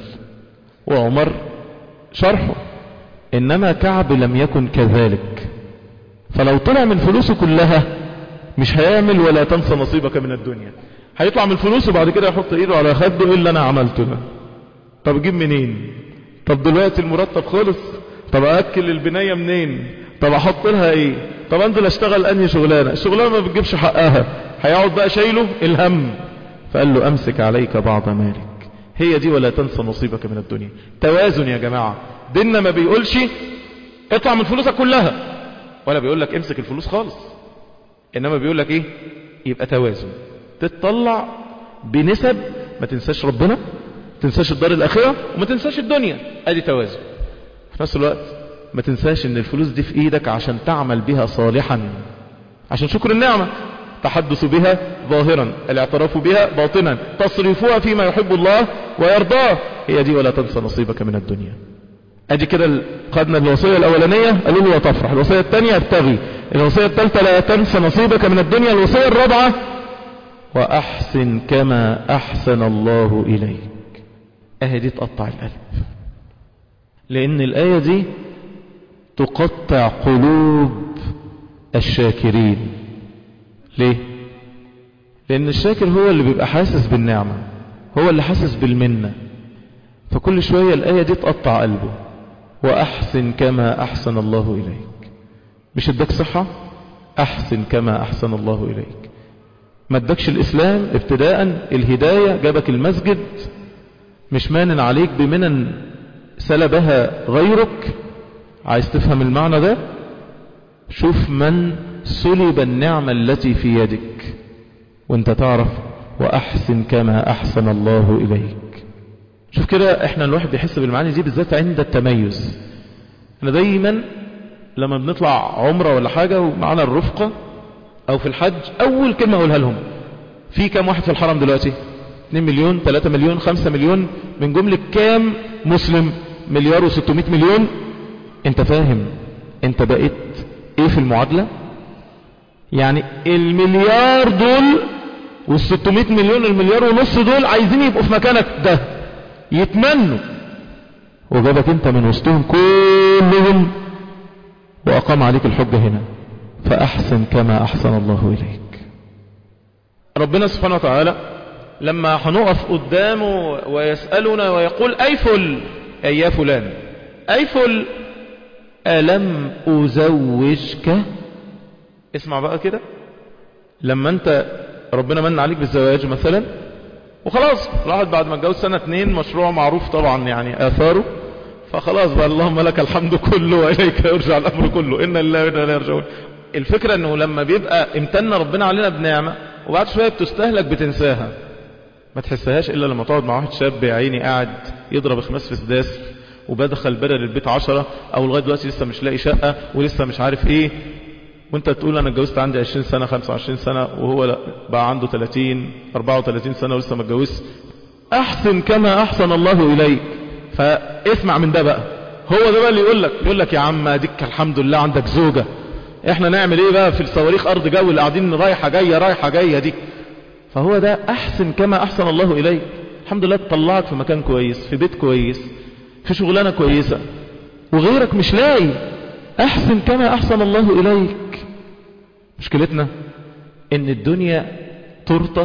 A: وعمر شرحه انما كعب لم يكن كذلك، فلو طلع من فلوسه كلها مش هيعمل ولا تنسى نصيبك من الدنيا. هيطلع من فلوسه بعد كده يحط ايده على خده، ايه اللي انا عملته ده؟ طب اجيب منين؟ طب دلوقتي المرتب خلص، طب اكل البناية منين؟ طب احط لها ايه؟ طب انزل اشتغل انهي شغلانة؟ الشغلانة ما بتجيبش حقها، هيقعد بقى شايله الهم. فقال له امسك عليك بعض مالك. هي دي ولا تنسى نصيبك من الدنيا. توازن يا جماعة. ديننا ما بيقولش اطلع من فلوسك كلها، ولا بيقول لك امسك الفلوس خالص، انما بيقول لك ايه؟ يبقى توازن، تتطلع بنسب، ما تنساش ربنا، ما تنساش الدار الاخرة، وما تنساش الدنيا. ادي توازن. في نفس الوقت ما تنساش ان الفلوس دي في ايدك عشان تعمل بها صالحا، عشان شكر النعمة، تحدث بها ظاهرا، الاعتراف بها باطنا، تصريفها فيما يحب الله ويرضاه. هي دي ولا تنسى نصيبك من الدنيا. ادي كده خدنا الوصية الاولانية، قالوا له وتفرح. الوصية الثانية ابتغي. الوصية الثالثة لا تنسى نصيبك من الدنيا. الوصية الرابعة واحسن كما احسن الله اليك. اهي دي تقطع القلب، لان الاية دي تقطع قلوب الشاكرين. ليه؟ لان الشاكر هو اللي بيبقى حاسس بالنعمة، هو اللي حاسس بالمنة، فكل شوية الآية دي تقطع قلبه. وأحسن كما أحسن الله إليك. مش اداك صحة؟ أحسن كما أحسن الله إليك. ما اداكش الإسلام ابتداء، الهداية، جابك المسجد، مش مانن عليك بمنن سلبها غيرك. عايز تفهم المعنى ده؟ شوف من سلب النعمة التي في يدك وانت تعرف وأحسن كما أحسن الله إليك. شوف كده، احنا الواحد بيحس بالمعاني دي بالذات عند التميز. احنا دايما لما بنطلع عمرة ولا حاجة ومعنا الرفقة او في الحج، اول كلمة اقولها لهم: في كام واحد في الحرم دلوقتي؟ اتنين مليون، تلاتة مليون، خمسة مليون، من جملة كام مسلم؟ مليار وستمائة مليون. انت فاهم انت بقيت ايه في المعادلة؟ يعني المليار دول والستمائة مليون، المليار ونص دول عايزين يبقوا في مكانك ده، يتمنوا، وجابك انت من وسطهم كلهم وأقام عليك الحجة هنا. فأحسن كما أحسن الله إليك. ربنا سبحانه وتعالى لما هنقف قدامه ويسألنا ويقول أي فل، أي يا فلان أي فل، ألم أزوجك. اسمع بقى كده، لما انت ربنا من عليك بالزواج مثلا وخلاص، الواحد بعد ما اتجوز سنة اتنين مشروع معروف طبعا يعني آثاره، فخلاص بقى اللهم لك الحمد كله وإليك يرجع الأمر كله، إن الله وإنا إليه راجعون. الفكرة انه لما بيبقى امتن ربنا علينا بنعمة وبعد شوية بتستهلك بتنساها، ما تحسهاش إلا لما تقعد مع واحد شاب يا عيني قاعد يضرب خماس في سداس وبدخل بدل البيت عشرة، او لغاية دلوقتي لسه مش لاقي شقة ولسه مش عارف ايه، وانت تقول انا اتجوزت عندي عشرين سنة خمسة وعشرين سنة، وهو لا بقى عنده ثلاثين أربعة وثلاثين سنة ولسه ما اتجوزش. احسن كما احسن الله اليك. فاسمع من ده بقى، هو ده بقى اللي يقول لك يقول لك يا عم اديك الحمد لله عندك زوجة، احنا نعمل ايه بقى في الصواريخ ارض جو اللي قاعدين رايحة جاية رايحة جاية دي. فهو ده احسن كما احسن الله اليك. الحمد لله تطلعك في مكان كويس، في بيت كويس، في شغلانة كويسة، وغيرك مش لاقي. احسن كما احسن الله اليك. مشكلتنا ان الدنيا تورته،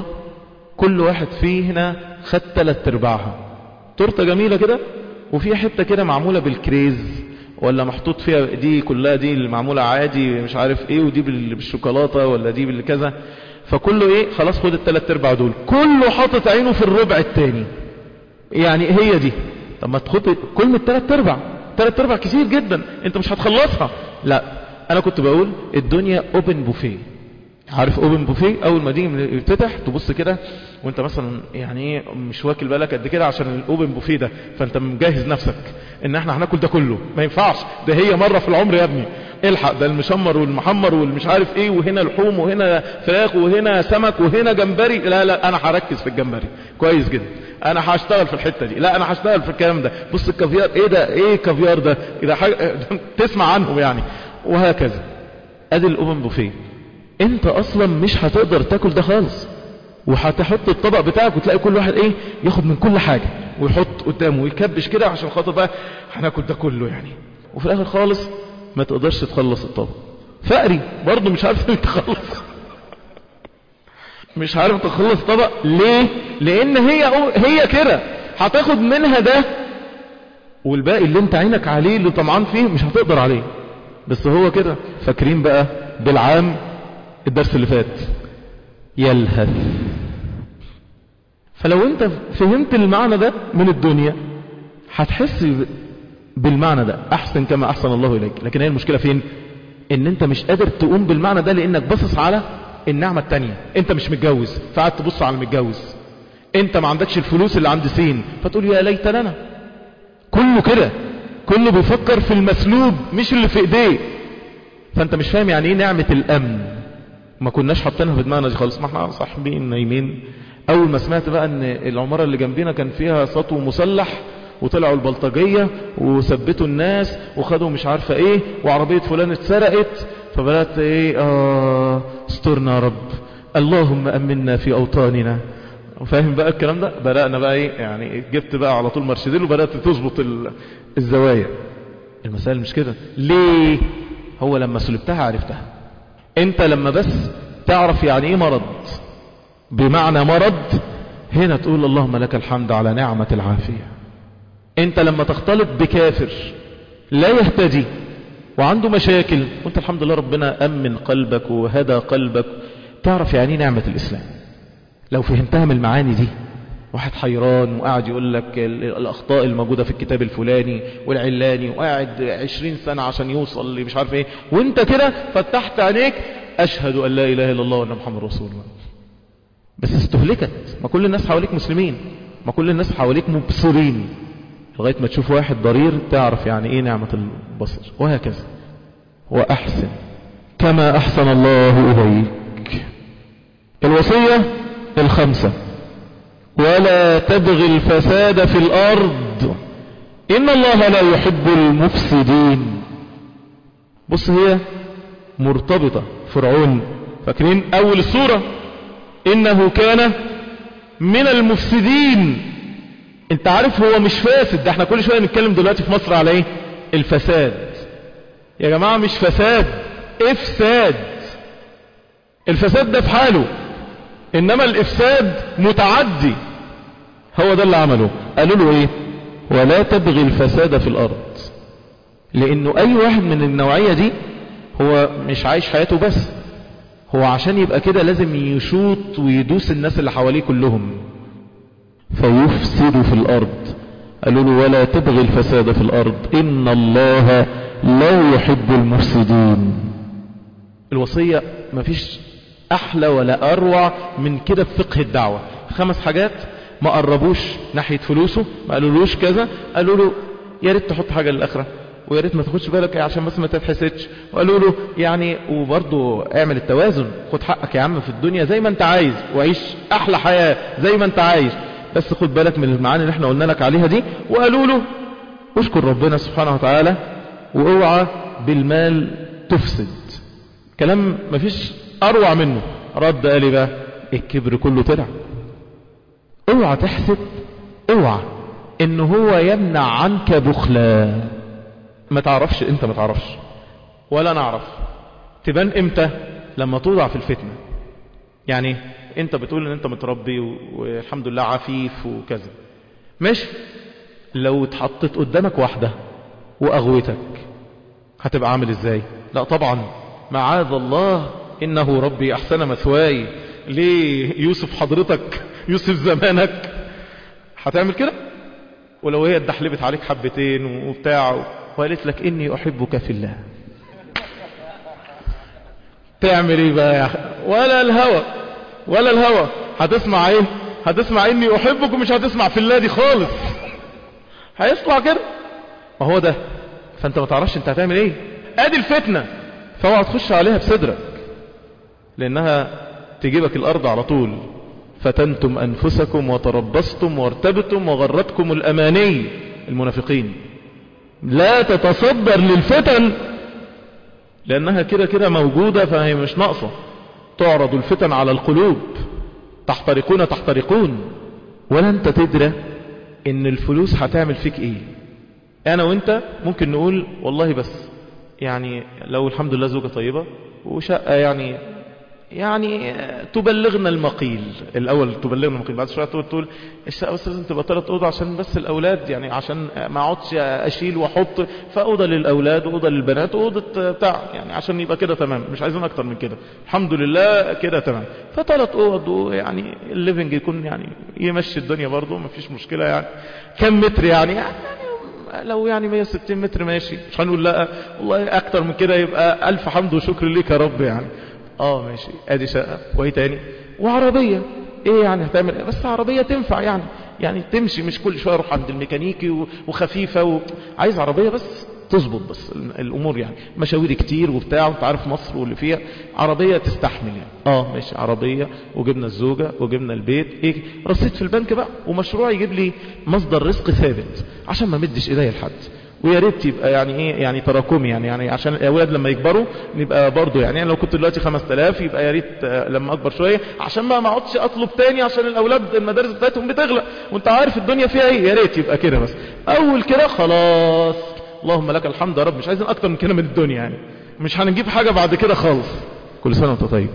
A: كل واحد فينا خد تلات ارباعها، تورته جميلة كده وفي حتة كده معمولة بالكريز ولا محطوط فيها دي كلها، دي اللي معمولة عادي مش عارف ايه، ودي بالشوكولاتة ولا دي بالكذا، فكله ايه خلاص خد التلات ارباع دول، كله حاطط عينه في الربع التاني. يعني هي دي، طب ما تاخد كل من التلات ارباع، تلات ارباع كتير جدا انت مش هتخلصها. لا انا كنت بقول الدنيا اوبن بوفيه. عارف اوبن بوفيه؟ اول ما تيجي يفتتح تبص كده وانت مثلا يعني ايه مش واكل بالك قد كده عشان الاوبن بوفيه ده، فانت مجهز نفسك ان احنا هناكل ده كله، ما ينفعش، ده هي مرة في العمر يا ابني، الحق ده المشمر والمحمر والمش عارف ايه، وهنا لحوم وهنا فراخ وهنا سمك وهنا جمبري. لا لا انا هركز في الجمبري كويس جدا، انا هشتغل في الحتة دي، لا انا هشتغل في الكلام ده. بص الكافيار ايه ده، ايه الكافيار ده، ده حاجة تسمع عنه يعني، وهكذا. ادي الاوبن بوفيه. انت اصلا مش هتقدر تاكل ده خالص، وهتحط الطبق بتاعك وتلاقي كل واحد ايه ياخد من كل حاجة ويحط قدامه ويكبش كده عشان خاطر بقى هناكل ده كله يعني، وفي الاخر خالص ما تقدرش تخلص الطبق. فقري برضه مش عارف تخلص مش عارف تخلص طبق. ليه؟ لان هي هي كده هتاخد منها ده، والباقي اللي انت عينك عليه اللي طمعان فيه مش هتقدر عليه. بس هو كده. فاكرين بقى بالعام الدرس اللي فات يلهث. فلو انت فهمت المعنى ده من الدنيا هتحس بالمعنى ده احسن كما احسن الله اليك. لكن هي المشكلة فين؟ ان انت مش قادر تقوم بالمعنى ده لانك باصص على النعمة التانية. انت مش متجوز فقعدت تبص على المتجوز، انت ما عندكش الفلوس اللي عند سين فتقول يا ليت لنا. كله كده، كله بيفكر في المسلوب مش اللي في ايديه. فانت مش فاهم يعني ايه نعمة الامن. ما كناش حاطينها في دماغنا دي خالص، ما احنا صاحبين نايمين. اول ما سمعت بقى ان العمارة اللي جنبينا كان فيها سطو مسلح وطلعوا البلطجية وثبتوا الناس وخدوا مش عارفة ايه وعربية فلان اتسرقت، فبدأت ايه اه استرنا يا رب، اللهم امنا في اوطاننا. وفاهم بقى الكلام ده. بدأنا بقى ايه يعني جبت بقى على طول مرشدين وبدأت تظبط الزوايا. المسائل مش كده. ليه؟ هو لما سلبتها عرفتها. انت لما بس تعرف يعني ايه مرض بمعنى مرض، هنا تقول اللهم لك الحمد على نعمة العافية. انت لما تختلط بكافر لا يهتدي وعنده مشاكل وانت الحمد لله ربنا امن قلبك وهدى قلبك، تعرف يعني ايه نعمة الاسلام. لو فهمتها من المعاني دي، واحد حيران وقاعد يقول لك الاخطاء الموجودة في الكتاب الفلاني والعلاني وقاعد عشرين سنة عشان يوصل اللي مش عارف ايه، وانت كده فتحت عينيك اشهد ان لا اله الا الله وان محمد رسول الله. بس استهلكت. ما كل الناس حواليك مسلمين، ما كل الناس حواليك مبصرين، لغاية ما تشوف واحد ضرير تعرف يعني ايه نعمة البصر. وهكذا. واحسن كما احسن الله اليك. الوصية الخمسة: ولا تبغي الفساد في الارض ان الله لا يحب المفسدين. بص هي مرتبطة. فرعون فاكرين اول السورة انه كان من المفسدين. انت عارف هو مش فاسد، ده احنا كل شوية نتكلم دلوقتي في مصر على ايه؟ الفساد. يا جماعة مش فساد، افساد. الفساد ده في حاله، انما الافساد متعدي. هو ده اللي عمله. قالوا له ايه؟ ولا تبغي الفساد في الارض. لانه اي واحد من النوعية دي هو مش عايش حياته بس، هو عشان يبقى كده لازم يشوط ويدوس الناس اللي حواليه كلهم، فيفسد في الارض. قالوا له ولا تبغي الفساد في الارض ان الله لا يحب المفسدين. الوصية مفيش احلى ولا اروع من كده في فقه الدعوة. خمس حاجات ما قربوش ناحية فلوسه، ما قالولوش كذا، قالوا له يا ريت تحط حاجة للاخرة، ويا ريت ما تاخدش بالك عشان بس ما تتحسدش، وقالوا له يعني وبرضه اعمل التوازن، خد حقك يا عم في الدنيا زي ما انت عايز، وعيش احلى حياة زي ما انت عايز، بس خد بالك من المعاني اللي احنا قلنا لك عليها دي. وقالوا له اشكر ربنا سبحانه وتعالى، واوعى بالمال تفسد. كلام مفيش اروع منه. رد قال بقى الكبر كله طلع. اوعى تحسد، اوعى ان هو يمنع عنك بخلا. ما تعرفش، انت ما تعرفش ولا نعرف تبان امتى؟ لما توضع في الفتنة. يعني انت بتقول ان انت متربي والحمد لله عفيف وكذا، ماشي، لو اتحطت قدامك واحدة واغوتك هتبقى عامل ازاي؟ لا طبعا معاذ الله، انه ربي احسن مثواي. ليه يوسف حضرتك يوسف زمانك هتعمل كده؟ ولو هي اتدحلبت عليك حبتين وبتاع وقالت لك اني احبك في الله، تعمل ايه بقى يا اخي؟ ولا الهوى ولا الهوى. هتسمع ايه؟ هتسمع اني احبك ومش هتسمع في الله دي خالص. هيطلع كده. ما هو ده. فانت ما تعرفش انت هتعمل ايه. ادي الفتنة. فاوعى تخش عليها بصدرك، لانها تجيبك الارض على طول. فتنتم انفسكم وتربصتم وارتبتم وغرتكم الاماني. المنافقين. لا تتصدر للفتن، لانها كده كده موجودة، فهي مش ناقصة. تعرض الفتن على القلوب، تحترقون تحترقون، ولا انت تدرى ان الفلوس هتعمل فيك ايه. انا وانت ممكن نقول والله بس يعني لو الحمد لله زوجة طيبة وشقة يعني يعني تبلغنا المقيل. الاول تبلغنا المقيل، بعد شويه تقول تقول الشقه بس لازم تبقى ثلاث اوض عشان بس الاولاد، يعني عشان ما اقعدش اشيل واحط، فاوضه للاولاد واوضه للبنات واوضه بتاع، يعني عشان يبقى كده تمام، مش عايزين اكتر من كده، الحمد لله كده تمام. فثلاث اوض، ويعني الليفنج يكون يعني يمشي الدنيا برضه، ما فيش مشكله. يعني كم متر يعني, يعني لو يعني مية وستين متر ماشي، مش هنقول لا والله اكتر من كده يبقى الف حمد وشكر ليك يا رب. يعني اه ماشي، ادي شقة، وايه تاني؟ وعربية. ايه يعني هتعمل؟ بس عربية تنفع يعني يعني تمشي، مش كل شوية اروح عند الميكانيكي وخفيفة و... عايز عربية بس تظبط بس الامور، يعني مشاوير كتير وبتاع، وانت عارف مصر واللي فيها، عربية تستحمل يعني. اه ماشي عربية، وجبنا الزوجة وجبنا البيت، ايه رصيد في البنك بقى، ومشروع يجيب لي مصدر رزق ثابت عشان ما مدش ايديا لحد. ويا ريت يبقى يعني ايه يعني تراكمي، يعني يعني عشان الاولاد لما يكبروا نبقى برضو يعني, يعني لو كنت دلوقتي خمسة آلاف يبقى يا ريت لما اكبر شويه عشان ما ما اقعدش اطلب تاني، عشان الاولاد المدارس بتاعتهم بتغلى وانت عارف الدنيا فيها ايه. يا ريت يبقى كده بس اول كده خلاص، اللهم لك الحمد يا رب، مش عايزين اكتر من كده من الدنيا، يعني مش هنجيب حاجه بعد كده خالص. كل سنه وانت طيب.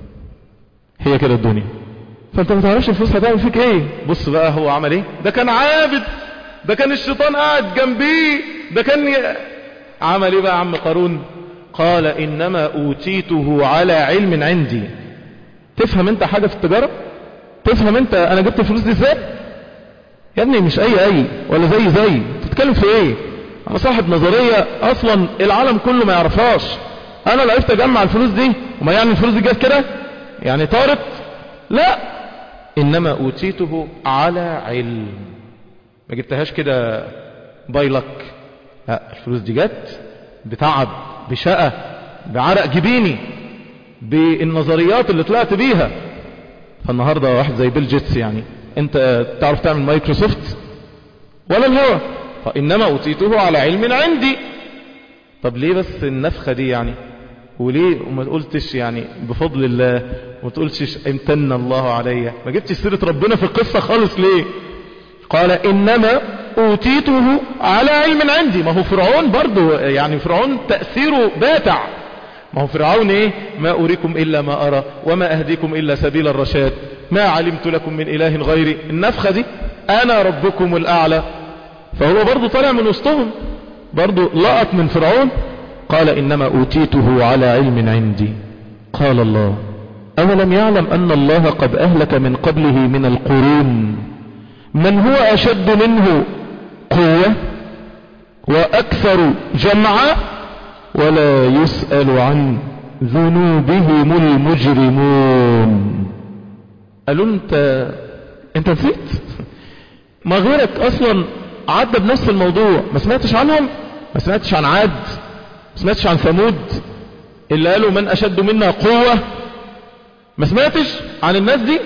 A: هي كده الدنيا. فانت ما تعرفش الفلوس هتعمل فيك ايه. بص بقى هو عمل ايه. ده كان عابد، ده كان الشيطان قاعد جنبيه، ده كان ي... عمل ايه بقى عم قارون؟ قال انما اوتيته على علم عندي. تفهم انت حاجة في التجارة؟ تفهم انت انا جبت الفلوس دي ازاي؟ يا ابني مش اي اي ولا زي زي، تتكلم في ايه؟ انا صاحب نظرية اصلا العالم كله ما يعرفهاش. انا اللي عرفت اجمع الفلوس دي، وما يعني الفلوس دي جت كده يعني طارت؟ لا، انما اوتيته على علم. ما جبتهاش كده بايلك، لا، الفلوس دي جت بتعب، بشقة، بعرق جبيني، بالنظريات اللي طلعت بيها. فالنهاردة واحد زي بيل جيتس، يعني انت تعرف تعمل مايكروسوفت ولا الهوى؟ فإنما أوتيته على علم عندي. طب ليه بس النفخة دي يعني؟ وليه وما قلتش يعني بفضل الله، وما تقولش امتن الله عليا؟ ما جبتش سيرة ربنا في القصة خالص ليه؟ قال إنما أوتيته على علم عندي. ما هو فرعون برضو، يعني فرعون تأثيره باتع، ما هو فرعون ايه؟ ما أريكم إلا ما أرى وما أهديكم إلا سبيل الرشاد ما علمت لكم من إله غيري. النفخة دي أنا ربكم الأعلى. فهو برضو طالع من وسطهم، برضو لقط من فرعون. قال إنما أوتيته على علم عندي. قال الله أولم يعلم أن الله قد أهلك من قبله من القرون من هو أشد منه قوة وأكثر جمعا ولا يسأل عن ذنوبهم المجرمون. قالوا انت انت نسيت؟ ما غيرك اصلا عدى بنفس الموضوع. ما سمعتش عنهم؟ ما سمعتش عن عاد؟ ما سمعتش عن ثمود اللي قالوا من أشد منا قوة؟ ما سمعتش عن الناس دي؟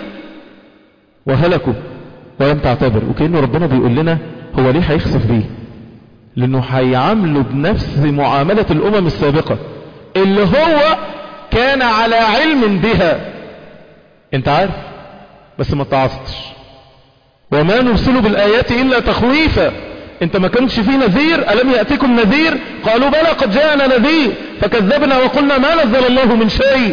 A: وهلكوا ولم تعتبر. وكأنه ربنا بيقول لنا هو ليه هيخسف بيه؟ لأنه هيعاملوا بنفس معاملة الأمم السابقة اللي هو كان على علم بها. انت عارف بس ما تعصتش. وما نرسل بالآيات إلا تخويفا. انت ما كنتش فيه نذير؟ ألم يأتكم نذير؟ قالوا بلى قد جاءنا نذير فكذبنا وقلنا ما نزل الله من شيء.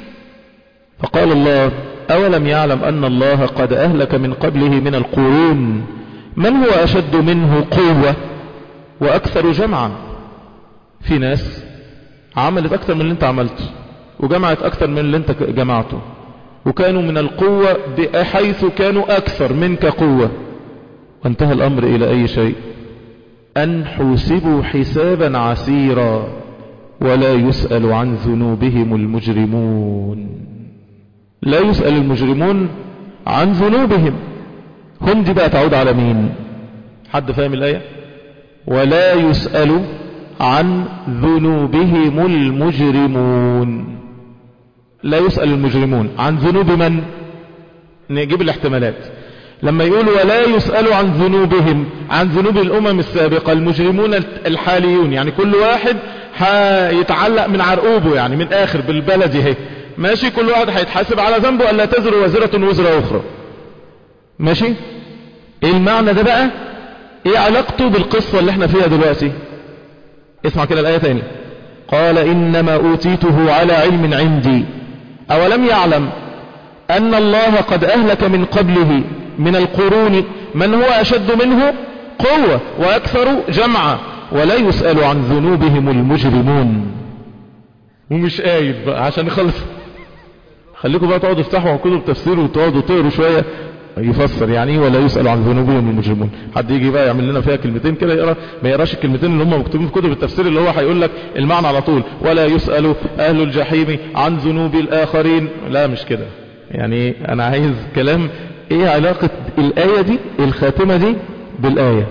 A: فقال الله أولم يعلم أن الله قد أهلك من قبله من القرون من هو أشد منه قوة وأكثر جمعا. في ناس عملت أكثر من اللي انت عملته وجمعت أكثر من اللي انت جمعته وكانوا من القوة بحيث كانوا أكثر منك قوة. وانتهى الأمر إلى أي شيء؟ أن حسبوا حسابا عسيرا ولا يسأل عن ذنوبهم المجرمون. لا يسأل المجرمون عن ذنوبهم. هم دي بقى تعود على مين؟ حد فاهم الآية؟ ولا يسأل عن ذنوبهم المجرمون. لا يسأل المجرمون عن ذنوب من؟ نجيب الاحتمالات. لما يقول ولا يسأل عن ذنوبهم، عن ذنوب الأمم السابقة، المجرمون الحاليون، يعني كل واحد هيتعلق من عرقوبه، يعني من آخر بالبلد اهي ماشي، كل واحد هيتحاسب على ذنبه ألا تزر وزرة وزر أخرى. ماشي؟ ايه المعنى ده بقى؟ ايه علاقته بالقصة اللي احنا فيها دلوقتي؟ اسمع كده الآية تاني. قال إنما أوتيته على علم عندي أولم يعلم أن الله قد أهلك من قبله من القرون من هو أشد منه قوة وأكثر جمعا ولا يسأل عن ذنوبهم المجرمون. ومش آية بقى عشان نخلص. خليكم بقى تقعدوا افتحوا كتب تفسير وتقعدوا تقروا شوية يفسر يعني ولا يسأل عن ذنوبهم المجرمون. حد يجي بقى يعمل لنا فيها كلمتين كده يقرا ما يقراش الكلمتين اللي هم مكتوبين في كتب التفسير اللي هو هيقول لك المعنى على طول ولا يسأل أهل الجحيم عن ذنوب الآخرين. لا مش كده. يعني أنا عايز كلام ايه علاقة الآية دي الخاتمة دي بالآية.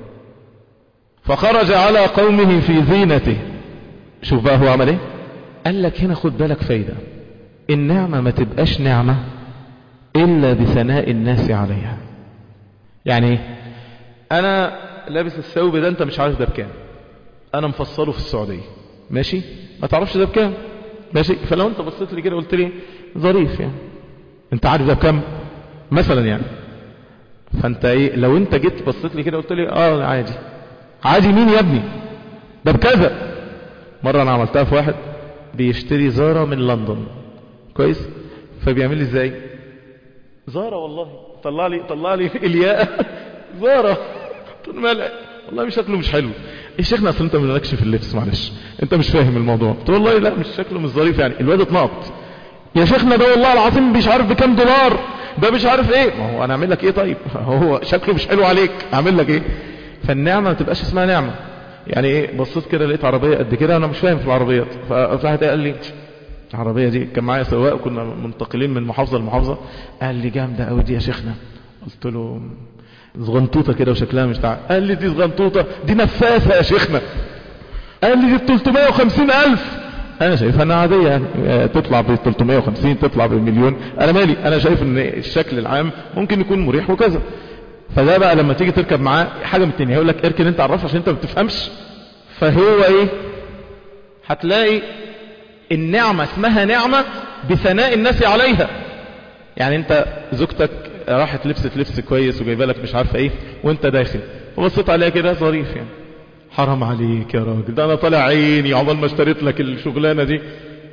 A: فخرج على قومه في زينته. شوف بقى هو عمل ايه. قال لك هنا خد بالك فايدة. النعمة ما تبقاش نعمة إلا بثناء الناس عليها. يعني أنا لابس الثوب ده أنت مش عارف ده بكام، أنا مفصله في السعودية ماشي، ما تعرفش ده بكام ماشي، فلو أنت بصيت لي كده قلت لي ظريف يعني أنت عارف ده بكام مثلا يعني، فأنت إيه لو أنت جيت بصيت لي كده قلت لي آه عادي. عادي مين يا ابني ده بكذا. مرة أنا عملتها في واحد بيشتري زارة من لندن كويس، فبيعمل لي ازاي زارة والله طلع لي طلع لي الياء زارة والله مش شكله مش حلو. ايه شيخنا اصل انت مالكش في اللبس معلش انت مش فاهم الموضوع. قلت والله لا مش شكله مش ظريف يعني. الواد اتنقط يا شيخنا ده والله العظيم مش عارف بكام دولار ده مش عارف ايه. ما هو انا اعمل لك ايه طيب هو شكله مش حلو عليك اعمل لك ايه. فالنعمة ما تبقاش اسمها نعمة. يعني ايه بصيت كده لقيت عربية قد كده انا مش فاهم في العربيات، فواحد قال لي العربية دي كان معايا سواق كنا منتقلين من محافظة لمحافظة، قال لي جامدة قوي دي يا شيخنا. قلت له صغنطوطة كده وشكلها مش تعال. قال لي دي صغنطوطة دي نفاثة يا شيخنا. قال لي دي ثلاثمائة وخمسين ألف. انا شايفها انها عادية يعني تطلع ب ثلاثمائة وخمسين تطلع بمليون انا مالي. انا شايف ان الشكل العام ممكن يكون مريح وكذا. فده بقى لما تيجي تركب معاه حاجة من التانية هيقول لك اركن انت عرف عشان انت ما بتفهمش. فهو ايه هتلاقي النعمة اسمها نعمة بثناء الناس عليها. يعني انت زوجتك راحت لبست لبس كويس وجايبه لك مش عارفه ايه وانت داخل وبصيت عليها كده ظريف يعني حرام عليك يا راجل ده انا طالع عيني عقبال ما اشتريت لك الشغلانه دي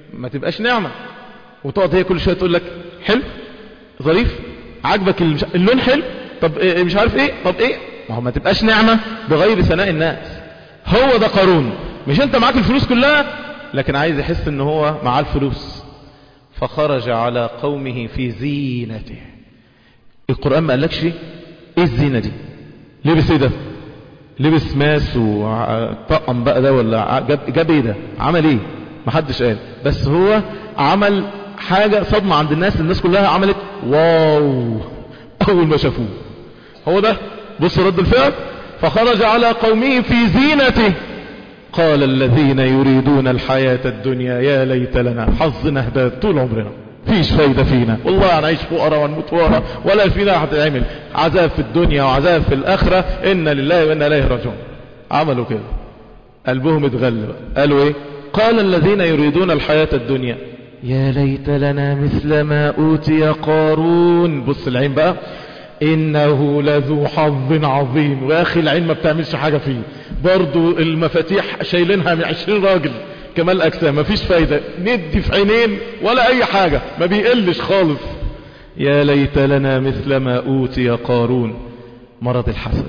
A: ما تبقاش نعمة، وتقعد هي كل شوية تقول لك حلو ظريف عجبك اللون حلو، طب إيه مش عارف ايه، طب ايه، ما هو ما تبقاش نعمة بغير ثناء الناس. هو ده قارون، مش انت معاك الفلوس كلها لكن عايز يحس ان هو معاه الفلوس. فخرج على قومه في زينته. القرآن ما قالكش ايه الزينة دي، لبس ايه ده، لبس ماس وطقم بقى ده ولا جاب, جاب ايه ده، عمل ايه، محدش قال، بس هو عمل حاجة صدمة عند الناس، الناس كلها عملت واو اول ما شافوه. هو ده، بص رد الفعل. فخرج على قومه في زينته قال الذين يريدون الحياة الدنيا يا ليت لنا حظنا اهدى طول عمرنا، فيش فايدة فينا والله، هنعيش فقراء ونموت فقراء ولا فينا هتعمل عذاب في الدنيا وعذاب في الآخرة، إن لله وإنا إليه راجعون. عملوا كده قلبهم اتغلب، قالوا ايه، قال الذين يريدون الحياة الدنيا يا ليت لنا مثل ما أوتي قارون. بص العين بقى، إنه لذو حظ عظيم. وأخي العين ما بتعملش حاجة فيه، برضو المفاتيح شايلينها من عشرين راجل كمال أجسام، ما فيش فايدة، ندي في عينين ولا أي حاجة، ما بيقلش خالص. يا ليت لنا مثل ما أوتي قارون. مرض الحسد.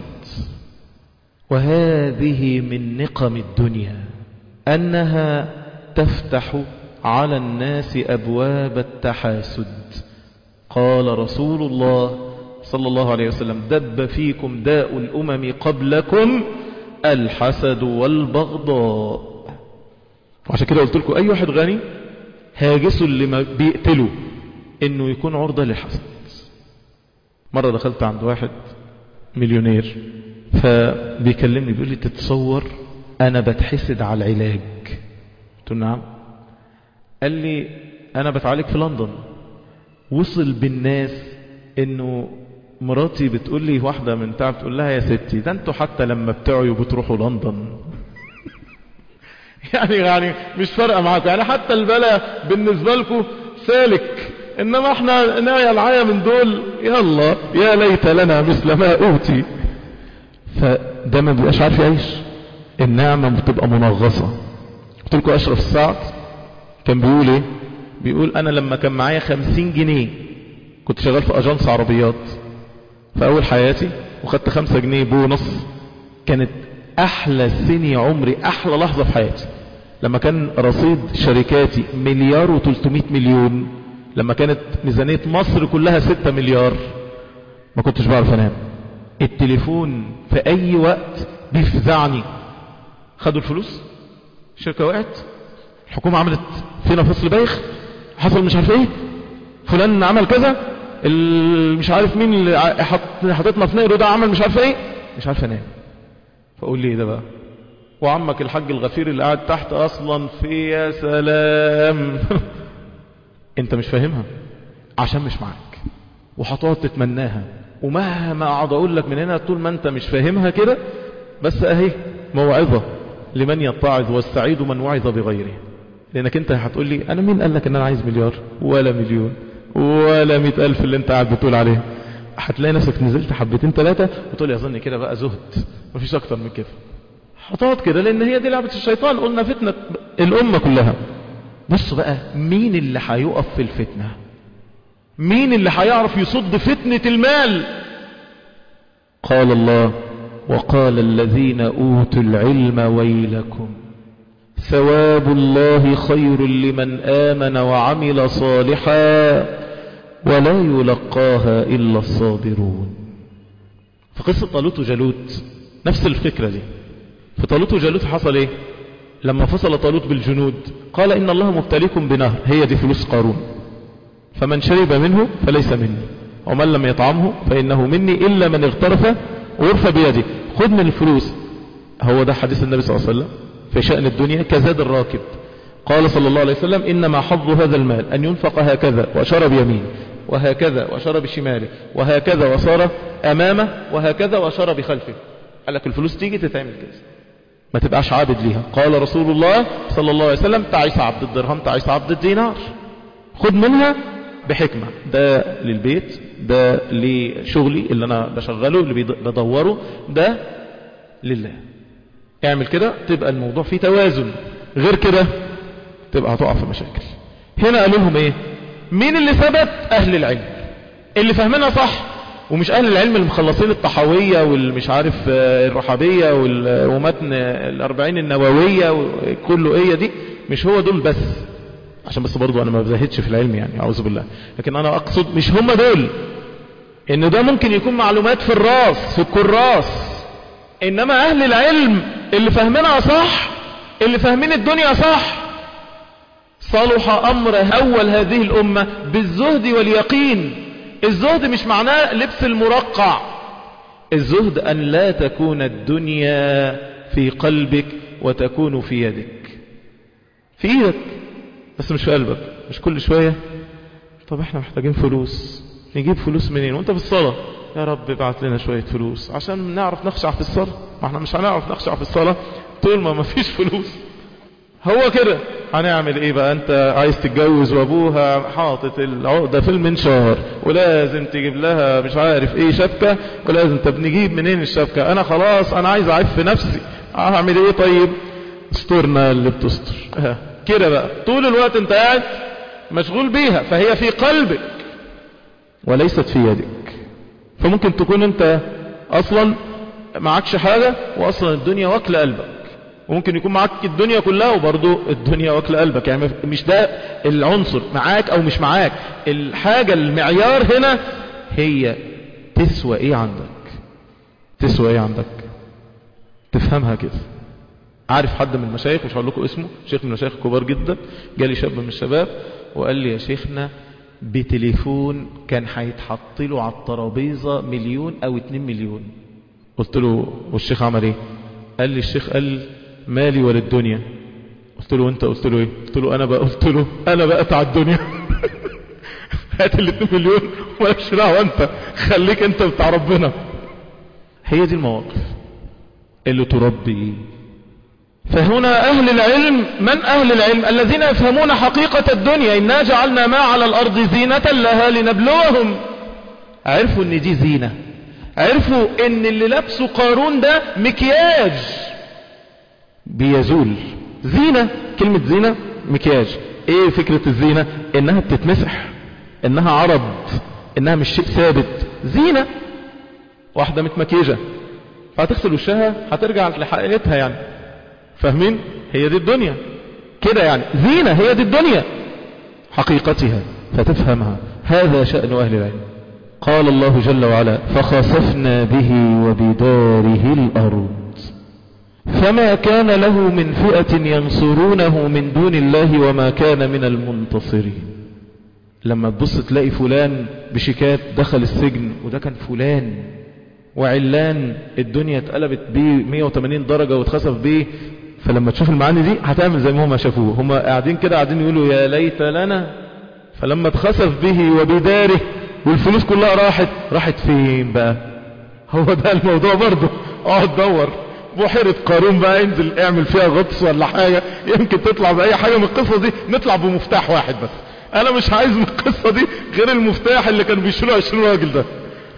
A: وهذه من نقم الدنيا أنها تفتح على الناس أبواب التحاسد. قال رسول الله صلى الله عليه وسلم دب فيكم داء الأمم قبلكم الحسد والبغضاء. وعشان كده قلت لكم أي واحد غني هاجسوا اللي ما بيقتلوا إنه يكون عرضة للحسد. مرة دخلت عند واحد مليونير فبيكلمني بيقول لي تتصور أنا بتحسد على العلاج؟ قلت له نعم. قال لي أنا بتعالج في لندن، وصل بالناس إنه مراتي بتقول لي واحدة من تعب تقول لها يا ستي ده انتوا حتى لما بتعيوا بتروحوا لندن. يعني يعني مش فارقة معاكم، يعني حتى البلاء بالنسبة لكم سالك، انما احنا نايا العاية من دول يلا يا ليت لنا مثل ما اوتي. فده ما بيبقاش عارف يعيش، النعمة بتبقى منغصة. قلت لكم اشرف السعد كان بيقول ايه، بيقول انا لما كان معايا خمسين جنيه كنت شغال في اجانس عربيات في اول حياتي، وخدت خمسة جنيه بونص، كانت احلى سنة عمري، احلى لحظة في حياتي. لما كان رصيد شركاتي مليار وتلتمائة مليون، لما كانت ميزانية مصر كلها ستة مليار، ما كنتش بعرف انام، التليفون في اي وقت بيفزعني. خدوا الفلوس، الشركة وقعت، الحكومة عملت فينا فصل بايخ، حصل مش عارف ايه، فلان عمل كذا، مش عارف مين اللي حطتنا في نقره ده عمل مش عارف ايه، مش عارف انام. فقول لي ايه ده بقى، وعمك الحاج الغفير اللي قاعد تحت اصلا في يا سلام. انت مش فاهمها عشان مش معاك، وهتقعد تتمناها، ومهما اقعد اقول لك من هنا طول ما انت مش فاهمها كده. بس اهي موعظة لمن يتعظ، والسعيد من وعظ بغيره. لانك انت هتقول لي انا مين قال لك ان انا عايز مليار ولا مليون ولا مئة الف اللي انت قاعد بتقول عليه. هتلاقي نفسك نزلت حبتين ثلاثة وتقول يظن كده بقى زهد، مفيش اكتر من كده. هتقعد كده لان هي دي لعبة الشيطان، قلنا فتنة الامة كلها. بص بقى مين اللي هيقف في الفتنة، مين اللي هيعرف يصد فتنة المال. قال الله وقال الذين اوتوا العلم ويلكم ثواب الله خير لمن آمن وعمل صالحا ولا يلقاها إلا الصابرون. في قصة طالوت وجالوت نفس الفكرة دي. في طالوت وجالوت حصل ايه لما فصل طالوت بالجنود؟ قال إن الله مبتليكم بنهر، هي دي فلوس قارون، فمن شرب منه فليس مني ومن لم يطعمه فإنه مني إلا من اغترف غرف بيدي. خذ من الفلوس. هو ده حديث النبي صلى الله عليه وسلم في شأن الدنيا كزاد الراكب. قال صلى الله عليه وسلم إنما حظ هذا المال أن ينفق هكذا وأشار بيمين، وهكذا وأشار بشماله، وهكذا وصار أمامه، وهكذا وأشار بخلفه. قال لك الفلوس تيجي تتعمل كده، ما تبقاش عابد ليها. قال رسول الله صلى الله عليه وسلم تعيس عبد الدرهم تعيس عبد الدينار. خذ منها بحكمة، ده للبيت، ده لشغلي اللي أنا بشغله اللي بدوره، ده لله. اعمل كده تبقى الموضوع فيه توازن. غير كده تبقى هتقع في مشاكل. هنا قالوا لهم ايه؟ مين اللي ثبت؟ اهل العلم اللي فهمنا صح، ومش اهل العلم اللي مخلصين الطحاوية والمش عارف الرحابية ومتن الاربعين النووية وكله ايه دي، مش هو دول بس، عشان بس برضو انا ما بزهدش في العلم يعني اعوذ بالله، لكن انا اقصد مش هم دول، ان ده ممكن يكون معلومات في الراس في الكراس، انما اهل العلم اللي فهمنا صح، اللي فاهمين الدنيا صح، صلح امر اول هذه الامة بالزهد واليقين. الزهد مش معناه لبس المرقع، الزهد ان لا تكون الدنيا في قلبك وتكون في يدك، في ايدك بس مش في قلبك. مش كل شوية طب احنا محتاجين فلوس، نجيب فلوس منين وانت في الصلاة؟ يا رب ابعت لنا شوية فلوس عشان نعرف نخشع في الصلاة. ما احنا مش هنعرف نخشع في الصلاة طول ما ما فيش فلوس. هو كده هنعمل ايه بقى؟ انت عايز تتجوز وابوها حاطط العقدة في المنشار ولازم تجيب لها مش عارف ايه شبكة، ولازم طب نجيب منين الشبكة؟ انا خلاص انا عايز اعف نفسي، هعمل ايه طيب؟ استرنا اللي بتستر كده بقى طول الوقت انت قاعد مشغول بيها، فهي في قلبك وليست في يدك. فممكن تكون انت اصلا معكش حاجة واصلا الدنيا واكل قلبك، وممكن يكون معك الدنيا كلها وبرضو الدنيا واكل قلبك. يعني مش ده العنصر معاك او مش معاك، الحاجة المعيار هنا هي تسوى ايه عندك، تسوى ايه عندك، تفهمها كده. عارف حد من المشايخ مش هقول لكم اسمه، شيخ من المشايخ كبار جدا، جالي شاب من الشباب وقال لي يا شيخنا بتليفون كان هيتحط له على الترابيزه مليون او اتنين مليون. قلت له والشيخ عمل ايه؟ قال لي الشيخ قال مالي وللدنيا. قلت له انت؟ قلت له ايه؟ قلت له انا بقى قلت له انا بقى على الدنيا هات ال اتنين مليون ومالكش دعوه، انت خليك انت بتاع ربنا. هي دي المواقف اللي تربي. فهنا أهل العلم، من أهل العلم؟ الذين يفهمون حقيقة الدنيا. إنا جعلنا ما على الأرض زينة لها لنبلوهم. عرفوا ان دي زينة، عرفوا ان اللي لابسه قارون ده مكياج بيزول. زينة، كلمة زينة مكياج. ايه فكرة الزينة؟ انها بتتمسح، انها عرض، انها مش شيء ثابت. زينة واحدة متمكيجة فهتغسل وشها هترجع لحقيقتها يعني، فاهمين؟ هي دي الدنيا كده يعني، زينة هي دي الدنيا حقيقتها فتفهمها. هذا شأن أهل العلم. قال الله جل وعلا فخسفنا به وبداره الأرض فما كان له من فئة ينصرونه من دون الله وما كان من المنتصرين. لما تبص تلاقي فلان بشيكات دخل السجن، وده كان فلان، وعلان الدنيا اتقلبت بيه مية وتمانين درجة واتخسف بيه. فلما تشوف المعاني دي هتعمل زي ما هم شافوه، هم قاعدين كده قاعدين يقولوا يا ليت لنا. فلما اتخسف به وبداره والفلوس كلها راحت، راحت فين بقى؟ هو ده الموضوع برضه. اقعد دور بحيرة قارون بقى، انزل اعمل فيها غطس ولا حاجة، يمكن تطلع بأي حاجة من القصة دي. نطلع بمفتاح واحد بس، انا مش عايز من القصة دي غير المفتاح اللي كانوا بيشيلوا عشرين راجل ده.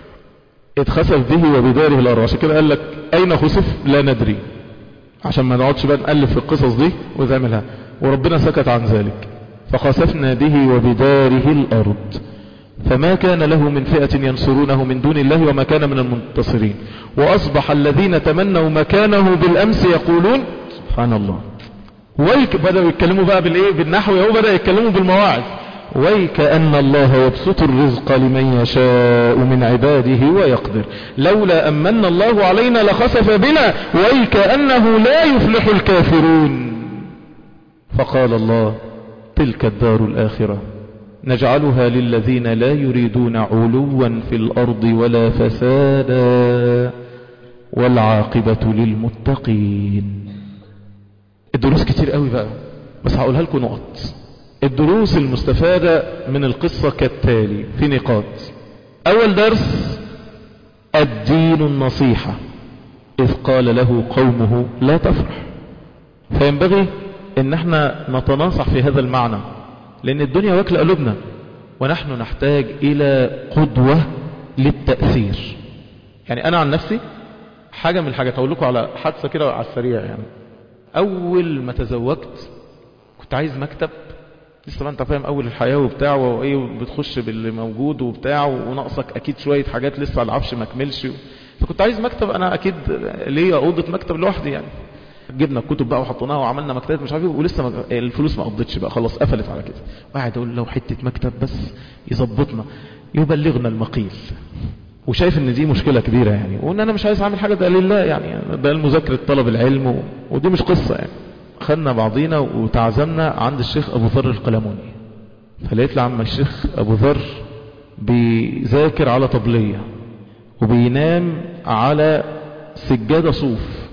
A: اتخسف به وبداره الارض. عشان كده قال لك اين خسف لا ندري، عشان ما نقعدش بقى نألف في القصص دي وزعملها، وربنا سكت عن ذلك. فخسفنا به وبداره الارض فما كان له من فئة ينصرونه من دون الله وما كان من المنتصرين. واصبح الذين تمنوا مكانه بالامس يقولون سبحان الله. ويك بدأوا يتكلموا بقى بالايه؟ بالنحو. يهو بدأ يتكلموا بالمواعظ. ويك أن الله يبسط الرزق لمن يشاء من عباده ويقدر لولا أمن الله علينا لخسف بنا ويك أنه لا يفلح الكافرون. فقال الله تلك الدار الآخرة نجعلها للذين لا يريدون علوا في الأرض ولا فسادا والعاقبة للمتقين. الدروس كتير قوي بقى، بس هقولها لكم نقط. الدروس المستفادة من القصة كالتالي في نقاط. أول درس الدين النصيحة، إذ قال له قومه لا تفرح. فينبغي ان احنا نتناصح في هذا المعنى، لأن الدنيا واكلة قلوبنا ونحن نحتاج إلى قدوة للتأثير. يعني أنا عن نفسي حاجة من الحاجات، أقول لكم على حادثة كده على السريع. يعني أول ما تزوجت كنت كنت عايز مكتب، لسه ما انت فاهم اول الحياة وبتاع وايه، وبتخش باللي موجود وبتاع، وناقصك اكيد شوية حاجات لسه العفش ما كملش، فكنت عايز مكتب. انا اكيد ليا اوضه مكتب لوحدي يعني. جبنا الكتب بقى وحطيناها وعملنا مكتبات مش عارف ايه، ولسه ما الفلوس ما قضتش بقى، خلاص قفلت على كده. وقاعد اقول لو حته مكتب بس يظبطنا يبلغنا المقيل، وشايف ان دي مشكله كبيره يعني، وان انا مش عايز اعمل حاجه ده لله يعني، ده المذاكره طلب العلم و... ودي مش قصه يعني. خدنا بعضينا وتعزمنا عند الشيخ ابو ذر القلموني، فلقيت لعم الشيخ ابو ذر بيذاكر على طبليه وبينام على سجادة صوف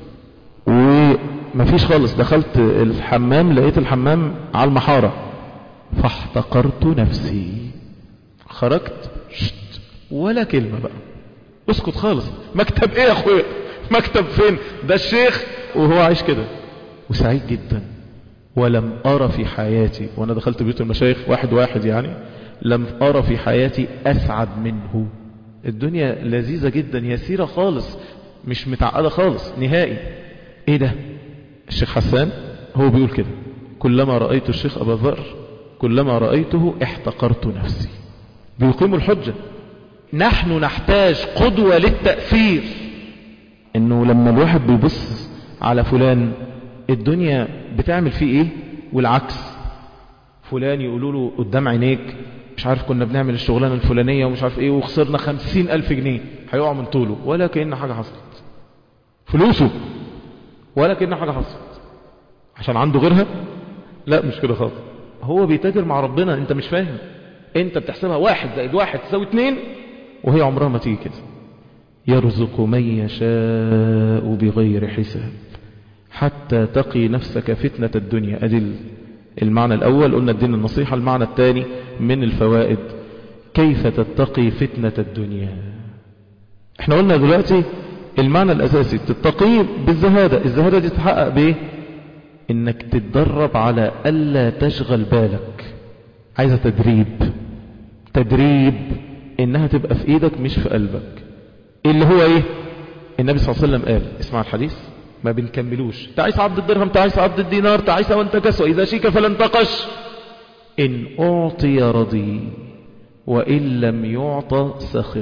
A: ومفيش خالص. دخلت الحمام لقيت الحمام على المحارة فاحتقرت نفسي. خرجت شت ولا كلمة بقى، اسكت خالص. مكتب ايه يا اخويا؟ مكتب فين؟ ده الشيخ وهو عايش كده وسعيد جدا. ولم أرى في حياتي، وانا دخلت بيوت المشايخ واحد واحد يعني، لم أرى في حياتي أسعد منه. الدنيا لذيذة جدا، يسيرة خالص، مش متعقدة خالص نهائي. ايه ده؟ الشيخ حسان هو بيقول كده: كلما رأيت الشيخ أبا ذر كلما رأيته احتقرت نفسي. بيقيم الحجة. نحن نحتاج قدوة للتأثير، انه لما الواحد بيبص على فلان الدنيا بتعمل فيه ايه، والعكس. فلان يقولوا له قدام عينيك مش عارف كنا بنعمل الشغلانة الفلانية ومش عارف ايه وخسرنا خمسين الف جنيه، هيقع من طوله ولا كأن حاجة حصلت. فلوسه ولا كأن حاجة حصلت عشان عنده غيرها. لا مش كده خالص، هو بيتاجر مع ربنا. انت مش فاهم، انت بتحسبها واحد زائد واحد تساوي اتنين، وهي عمرها ما تيجي كده. يرزق من يشاء بغير حساب حتى تقي نفسك فتنة الدنيا. أدل المعنى الأول قلنا الدين النصيحة. المعنى الثاني من الفوائد كيف تتقي فتنة الدنيا. احنا قلنا دلوقتي المعنى الأساسي تتقي بالزهادة. الزهادة دي تتحقق بايه؟ انك تتدرب على ألا تشغل بالك. عايزة تدريب، تدريب انها تبقى في ايدك مش في قلبك. اللي هو ايه؟ النبي صلى الله عليه وسلم قال، اسمع الحديث ما بنكملوش: تعيس عبد الدرهم، تعيس عبد الدينار، تعيس وانتكس، وإذا شيك فلن تقش. إن أعطي رضي وإن لم يعطى سخط.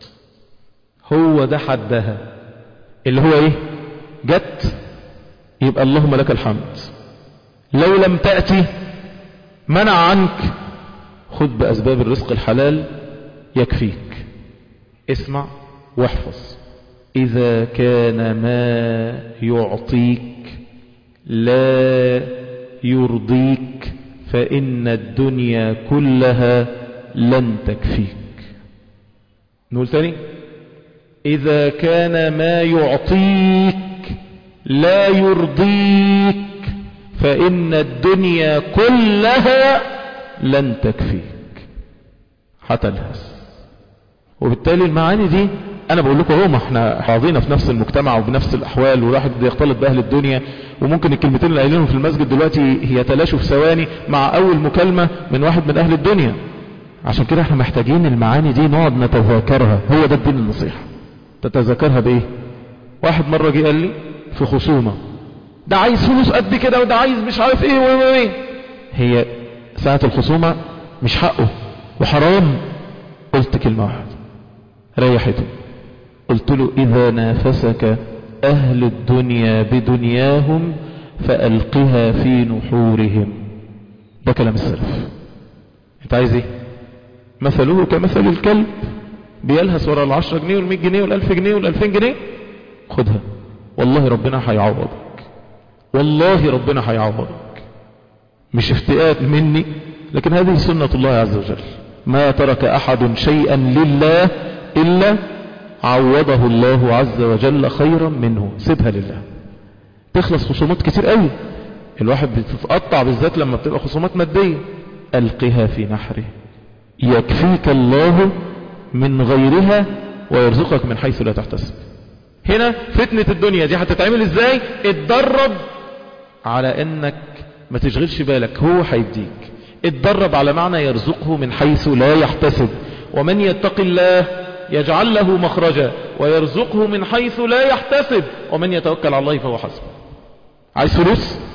A: هو ده حدها. اللي هو ايه؟ جت يبقى اللهم لك الحمد، لو لم تأتي منع عنك، خذ بأسباب الرزق الحلال يكفيك. اسمع واحفظ: إذا كان ما يعطيك لا يرضيك فإن الدنيا كلها لن تكفيك. نقول تاني: إذا كان ما يعطيك لا يرضيك فإن الدنيا كلها لن تكفيك. هتلهث. وبالتالي المعاني دي انا بقول لكم اهو، ما احنا حاضرين في نفس المجتمع وبنفس الاحوال، والواحد يختلط باهل الدنيا، وممكن الكلمتين اللي قايلينهم في المسجد دلوقتي يتلاشوا في ثواني مع اول مكالمة من واحد من اهل الدنيا. عشان كده احنا محتاجين المعاني دي نقعد نتذاكرها. هو ده الدين النصيحة. تتذاكرها بايه؟ واحد مرة جه قال لي في خصومة: ده عايز فلوس قد كده وده عايز مش عارف ايه وايه. هي ساعة الخصومة مش حقه وحرام. قلت كلمة واحدة ريحته، قلت له: إذا نافسك أهل الدنيا بدنياهم فألقها في نحورهم. ده كلام السلف. انت عايز ايه؟ مثله كمثل الكلب بيلهس وراء العشرة جنيه والمئة جنيه والألف جنيه والألفين جنيه. خدها والله ربنا هيعوضك، والله ربنا هيعوضك. مش افتئات مني، لكن هذه سنة الله عز وجل. ما ترك أحد شيئا لله إلا عوضه الله عز وجل خيرا منه. سيبها لله. تخلص خصومات كتير قوي، الواحد بتتقطع بالذات لما بتبقى خصومات مادية. ألقها في نحره يكفيك الله من غيرها ويرزقك من حيث لا تحتسب. هنا فتنة الدنيا دي هتتعمل ازاي؟ اتدرب على انك ما تشغلش بالك، هو هيديك. اتدرب على معنى يرزقه من حيث لا يحتسب. ومن يتق الله يجعل له مخرجا ويرزقه من حيث لا يحتسب ومن يتوكل على الله فهو حسبه. عايز فلوس؟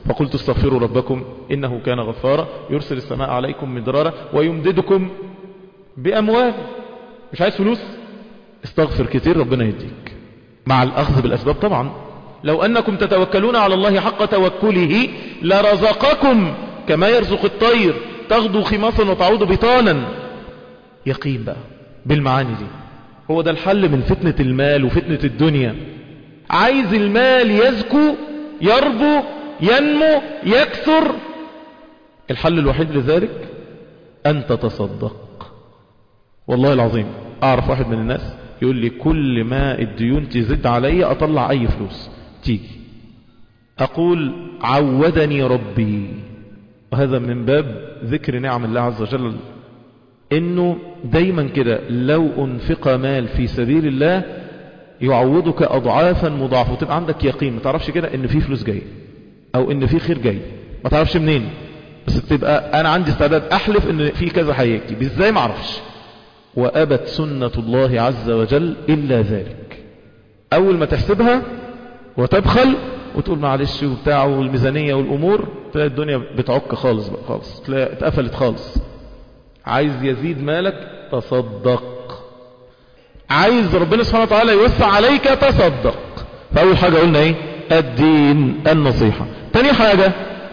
A: فقلت استغفروا ربكم إنه كان غفارا يرسل السماء عليكم مدرارا ويمددكم بأموال. مش عايز فلوس؟ استغفر كتير ربنا يديك، مع الأخذ بالأسباب طبعا. لو أنكم تتوكلون على الله حق توكله لرزقكم كما يرزق الطير تغدو خماصا وتعود بطانا. يقين بقى بالمعاني دي. هو ده الحل من فتنة المال وفتنة الدنيا. عايز المال يزكو يربو ينمو يكثر، الحل الوحيد لذلك أن تتصدق. والله العظيم أعرف واحد من الناس يقول لي كل ما الديون تزيد علي أطلع أي فلوس تيجي. أقول عودني ربي، وهذا من باب ذكر نعم الله عز وجل، إنه دايما كده لو أنفق مال في سبيل الله يعوضك أضعافا مضاعفة، وتبقى عندك يقين. ما تعرفش كده إن في فلوس جاي أو إن في خير جاي، ما تعرفش منين، بس تبقى أنا عندي استعداد أحلف إن في كذا هيجي، بإزاي ما أعرفش. وأبت سنة الله عز وجل إلا ذلك. أول ما تحسبها وتبخل وتقول معلش وبتاع والميزانية والأمور، تلاقي الدنيا بتعك خالص بقى، خالص تلاقي اتقفلت خالص. عايز يزيد مالك تصدق، عايز ربنا سبحانه وتعالى يوسع عليك تصدق. فأول حاجة قلنا ايه؟ الدين النصيحة. تاني حاجة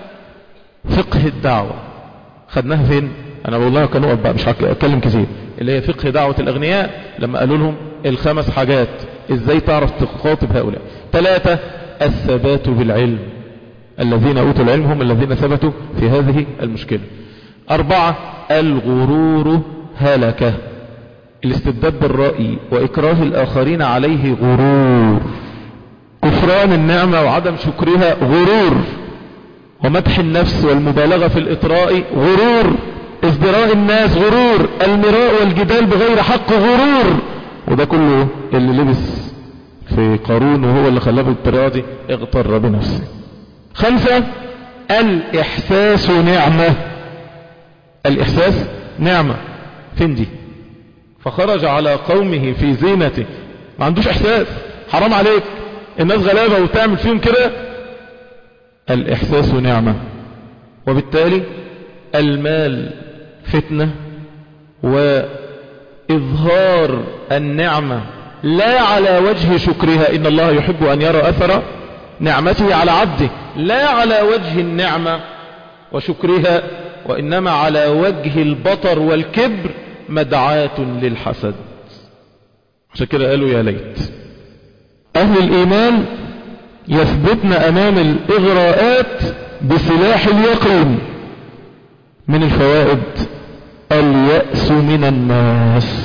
A: فقه الدعوة، خدناها فين؟ انا بقول لها كنوقف بقى مش هتكلم كتير، اللي هي فقه دعوة الأغنياء لما قالوا لهم الخمس حاجات ازاي تعرف تخاطب هؤلاء. ثلاثة الثبات بالعلم، الذين أوتوا العلم هم الذين ثبتوا في هذه المشكلة. أربعة الغرور هلكة، الاستبداد بالرأي وإكراه الآخرين عليه غرور، كفران النعمة وعدم شكرها غرور، ومدح النفس والمبالغة في الإطراء غرور، ازدراء الناس غرور، المراء والجدال بغير حق غرور. وده كله اللي لبس في قارون وهو اللي خلاه بالطريقة دي اغتر بنفسه. خمسة الإحساس نعمة، الإحساس نعمة. فين دي؟ فخرج على قومه في زينته، ما عندوش إحساس، حرام عليك الناس غلابة وتعمل فيهم كده. الإحساس نعمة. وبالتالي المال فتنة، وإظهار النعمة لا على وجه شكرها، إن الله يحب أن يرى أثر نعمته على عبده، لا على وجه النعمة وشكرها، وإنما على وجه البطر والكبر، مدعاة للحسد. عشان كده قالوا يا ليت أهل الإيمان يثبتن أمام الإغراءات بسلاح اليقين. من الفوائد اليأس من الناس،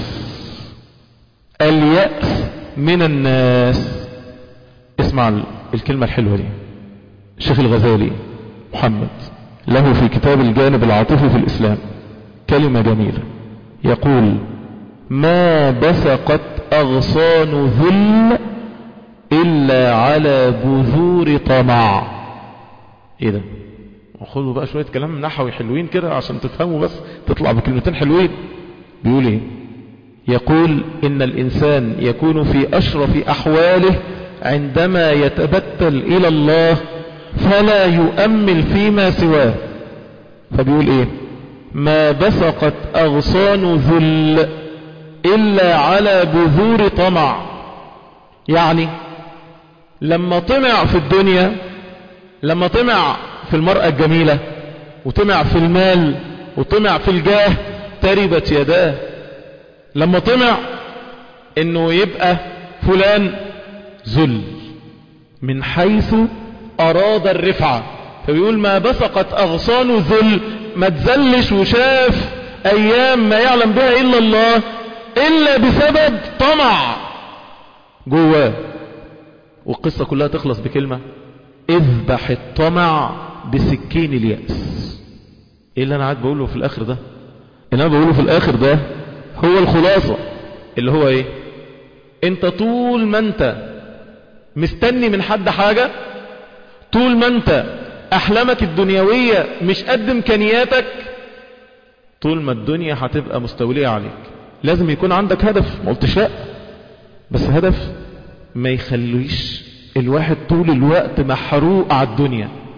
A: اليأس من الناس. اسمع الكلمة الحلوة دي، الشيخ الغزالي محمد له في كتاب الجانب العاطفي في الإسلام كلمة جميلة، يقول ما بسقت أغصان ذل إلا على بذور طمع. ايه ده؟ خذوا بقى شوية كلام نحوي حلوين كده عشان تفهموا، بس تطلع بكلمتين حلوين. بيقول ايه؟ يقول إن الإنسان يكون في أشرف أحواله عندما يتبتل إلى الله فلا يؤمل فيما سواه. فبيقول ايه؟ ما بسقت أغصان ذل إلا على بذور طمع. يعني لما طمع في الدنيا، لما طمع في المرأة الجميلة، وطمع في المال، وطمع في الجاه، تربت يداه. لما طمع انه يبقى فلان ذل من حيث اراد الرفعة، فبيقول ما بسقت اغصان ذل، ما تزلش وشاف ايام ما يعلم بها الا الله الا بسبب طمع جواه. والقصة كلها تخلص بكلمة اذبح الطمع بسكين اليأس. ايه اللي انا قاعد بقوله في الاخر ده؟ اللي انا بقوله في الاخر ده هو الخلاصة، اللي هو ايه؟ انت طول ما انت مستني من حد حاجة، طول ما انت احلامك الدنيوية مش قد امكانياتك، طول ما الدنيا هتبقى مستولية عليك. لازم يكون عندك هدف، ما قلتش لا، بس هدف ما يخليش الواحد طول الوقت محروق على الدنيا.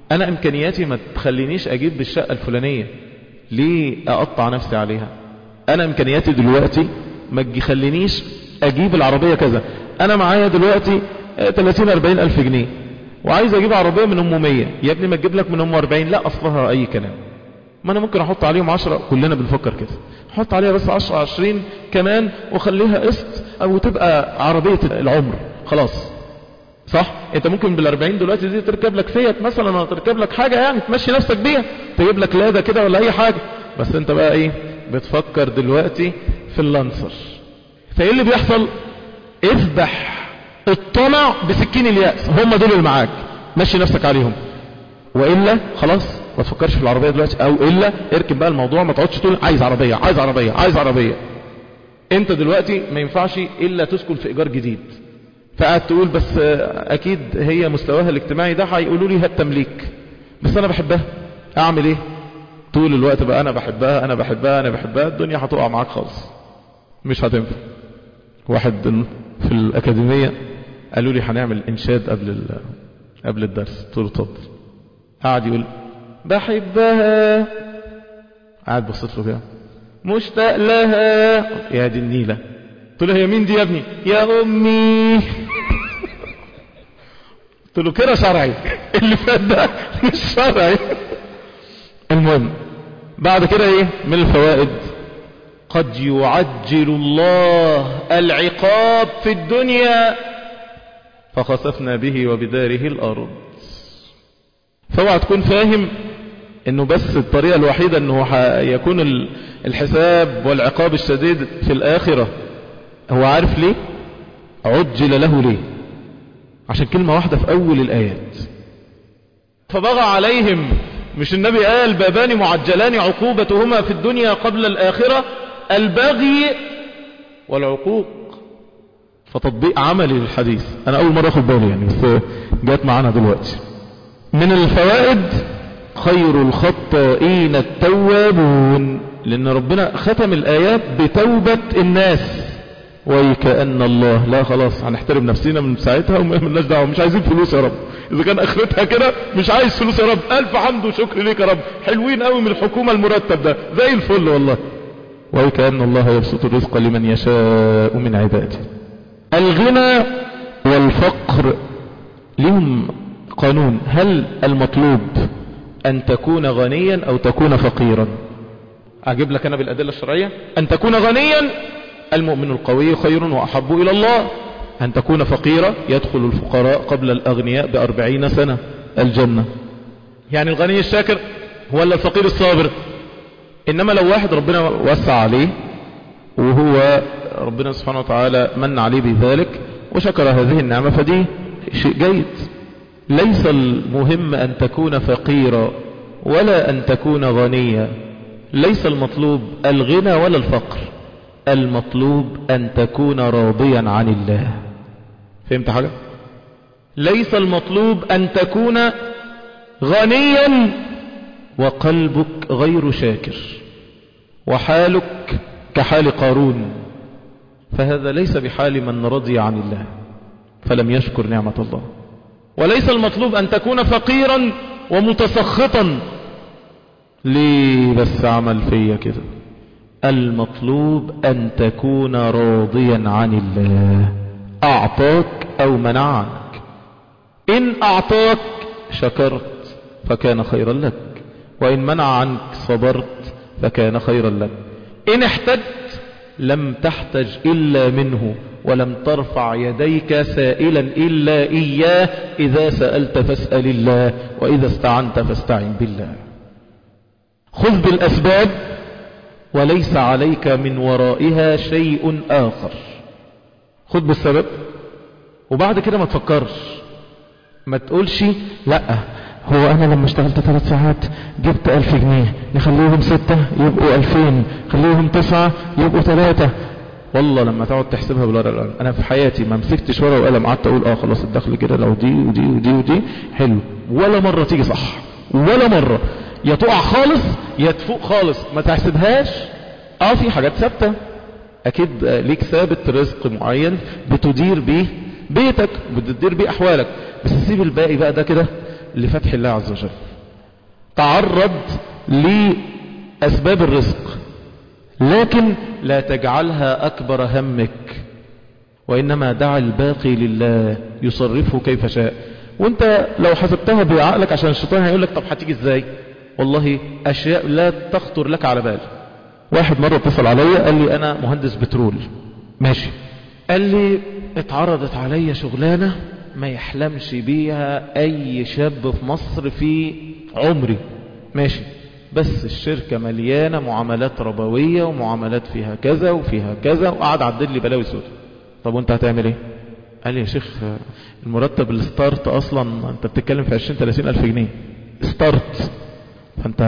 A: انا امكانياتي ما تخلينيش اجيب بالشقة الفلانية، ليه اقطع نفسي عليها؟ انا امكانياتي دلوقتي ما تخلينيش اجيب العربية كذا. انا معايا دلوقتي ثلاثين اربعين الف جنيه وعايز اجيب عربية من ام مية، يا ابني ما تجيب لك من ام اربعين، لا اصلها اي كلام. ما انا ممكن احط عليهم عشرة، كلنا بنفكر كده، احط عليها بس عشرة عشرين كمان وخليها قسط او تبقى عربية العمر خلاص. صح؟ انت ممكن بالاربعين دلوقتي دي تركب لك فيات مثلا، او تركب لك حاجة يعني تمشي نفسك بيها، تجيب لك لادا كده ولا اي حاجة، بس انت بقى ايه بتفكر دلوقتي في اللانسر. فايه اللي بيحصل؟ اذبح الطمع بسكين اليأس، هم دول اللي معاك مشي نفسك عليهم، وإلا خلاص ما تفكرش في العربية دلوقتي، او إلا اركب بقى الموضوع، ما تقعدش تقول عايز عربية عايز عربية عايز عربية. انت دلوقتي ما ينفعش إلا تسكن في إيجار جديد، فقعد تقول بس اكيد هي مستواها الاجتماعي ده هيقولوا لي هات تمليك، بس انا بحبها اعمل ايه؟ طول الوقت بقى انا بحبها انا بحبها انا بحبها، الدنيا هتقع معاك خالص، مش هتنفع. واحد في الاكاديمية قالوا لي هنعمل انشاد قبل قبل الدرس، قلت له اتفضل. قعد يقول بحبها، قعد بصيت له كده مشتاق لها، يا دي النيلة. قلت له هي مين دي يا ابني؟ يا امي. قلت له كده شرعي، اللي فات ده مش شرعي. المهم بعد كده ايه من الفوائد؟ قد يعجل الله العقاب في الدنيا فخسفنا به وبداره الارض. فاوعى تكون فاهم انه بس الطريقة الوحيدة انه يكون الحساب والعقاب الشديد في الاخرة. هو عارف ليه عجل له؟ ليه؟ عشان كلمة واحدة في اول الايات، فبغى عليهم. مش النبي قال بابان معجلان عقوبتهما في الدنيا قبل الاخرة؟ البغي والعقوق. فتطبيق عملي للحديث، انا اول مرة اخد بالي يعني، بس جات معانا دلوقتي. من الفوائد خير الخطائين التوابون، لان ربنا ختم الايات بتوبة الناس. وكأن الله لا خلاص هنحترم نفسنا من ساعتها ومالناش دعوه، مش عايزين فلوس يا رب، اذا كان اخرتها كده مش عايز فلوس يا رب، الف حمد وشكر ليك يا رب، حلوين قوي من الحكومة المرتب ده زي الفل والله. وكأن الله يبسط الرزق لمن يشاء من عباده. الغنى والفقر لهم قانون، هل المطلوب ان تكون غنيا او تكون فقيرا؟ اجيب لك انا بالادلة الشرعية. ان تكون غنيا المؤمن القوي خير واحب الى الله. ان تكون فقيرا يدخل الفقراء قبل الاغنياء باربعين سنة الجنة. يعني الغني الشاكر ولا الفقير الصابر؟ انما لو واحد ربنا وسع عليه وهو ربنا سبحانه وتعالى من عليه بذلك وشكر هذه النعمة، فدي شيء جيد. ليس المهم ان تكون فقيرا ولا ان تكون غنيا، ليس المطلوب الغنى ولا الفقر، المطلوب ان تكون راضيا عن الله. فهمت حاجة؟ ليس المطلوب ان تكون غنيا وقلبك غير شاكر وحالك كحال قارون، فهذا ليس بحال من رضي عن الله فلم يشكر نعمة الله. وليس المطلوب ان تكون فقيرا ومتسخطا، ليه بس عمل فيا كده؟ المطلوب ان تكون راضيا عن الله، اعطاك او منع عنك. ان اعطاك شكرت فكان خيرا لك، وان منع عنك صبرت فكان خيرا لك. ان احتجت لم تحتج الا منه، ولم ترفع يديك سائلا الا اياه. اذا سألت فاسأل الله، واذا استعنت فاستعن بالله. خذ بالاسباب وليس عليك من ورائها شيء اخر. خذ بالسبب وبعد كده ما تفكرش، ما تقولش لا هو انا لما اشتغلت ثلاث ساعات جبت الف جنيه، نخليهم ستة يبقوا الفين، خليهم تسعة يبقوا ثلاثة. والله لما تقعد تحسبها بالورقة والقلم، انا في حياتي ما مسكتش ورقة وقلم قعدت اقول اه خلاص الدخل كده لو دي ودي ودي ودي حلو، ولا مرة تيجي صح، ولا مرة. يا تقع خالص يا تفوق خالص، ما تحسبهاش. اه في حاجات ثابتة اكيد ليك ثابت رزق معين بتدير بيه بيتك، بتدير بيه احوالك، بس سيب الباقي بقى ده كده لفتح الله عز وجل. تعرض لأسباب الرزق، لكن لا تجعلها أكبر همك، وإنما دع الباقي لله يصرفه كيف شاء. وانت لو حسبتها بعقلك، عشان الشيطان هيقول لك طب هتيجي ازاي، والله أشياء لا تخطر لك على بال. واحد مرة اتصل علي قال لي أنا مهندس بترول، ماشي، قال لي اتعرضت علي شغلانة ما يحلمش بيها أي شاب في مصر في عمري، ماشي، بس الشركة مليانة معاملات ربوية ومعاملات فيها كذا وفيها كذا، وقعد عدد لي بلاوي سودة. طب وانت هتعمل ايه؟ قال لي يا شيخ المرتب الستارت اصلا انت بتتكلم في عشرين ثلاثين الف جنيه ستارت، فانت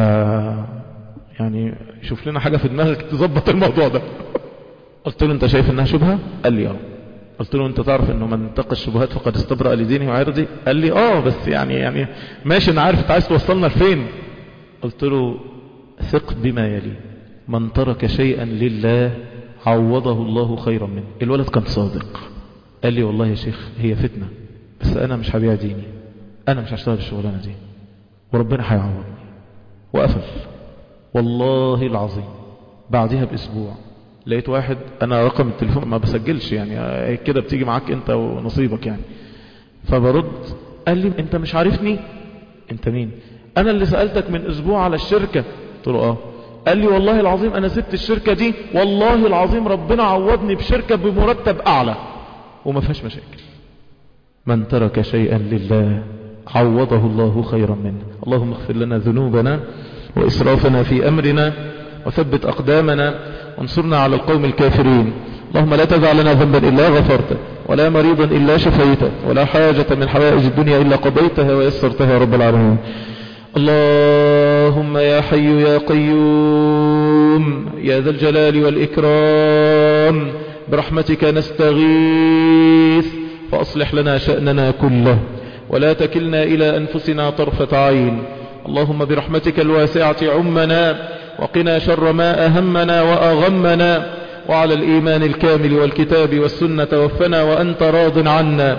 A: يعني شوف لنا حاجة في دماغك تظبط الموضوع ده. قلت له انت شايف انها شبهة؟ قال لي اه. قلت له انت تعرف انه من اتقى الشبهات فقد استبرأ لدينه وعرضه؟ قال لي اه بس يعني يعني ماشي انا عارف انت عايز توصلنا لفين. قلت له ثق بما يلي، من ترك شيئا لله عوضه الله خيرا منه. الولد كان صادق، قال لي والله يا شيخ هي فتنة، بس انا مش هبيع ديني، انا مش هشتغل الشغلانة دي، وربنا هيعوضني. وقفل. والله العظيم بعدها باسبوع لقيت واحد، انا رقم التليفون ما بسجلش يعني كده بتيجي معاك انت ونصيبك يعني، فبرد قال لي انت مش عارفني؟ انت مين؟ انا اللي سألتك من اسبوع على الشركة. قلت له اه. قال لي والله العظيم انا سبت الشركة دي، والله العظيم ربنا عوضني بشركة بمرتب اعلى وما فيهاش مشاكل. من ترك شيئا لله عوضه الله خيرا منه. اللهم اغفر لنا ذنوبنا وإسرافنا في أمرنا وثبت أقدامنا وانصرنا على القوم الكافرين. اللهم لا تدع لنا ذنبا إلا غفرته، ولا مريضا إلا شفيته، ولا حاجة من حوائج الدنيا إلا قضيتها ويسرتها يا رب العالمين. اللهم يا حي يا قيوم يا ذا الجلال والإكرام برحمتك نستغيث، فأصلح لنا شأننا كله ولا تكلنا إلى أنفسنا طرفة عين. اللهم برحمتك الواسعة عمنا وقنا شر ما أهمنا وأغمنا، وعلى الإيمان الكامل والكتاب والسنة توفنا وأنت راض عنا.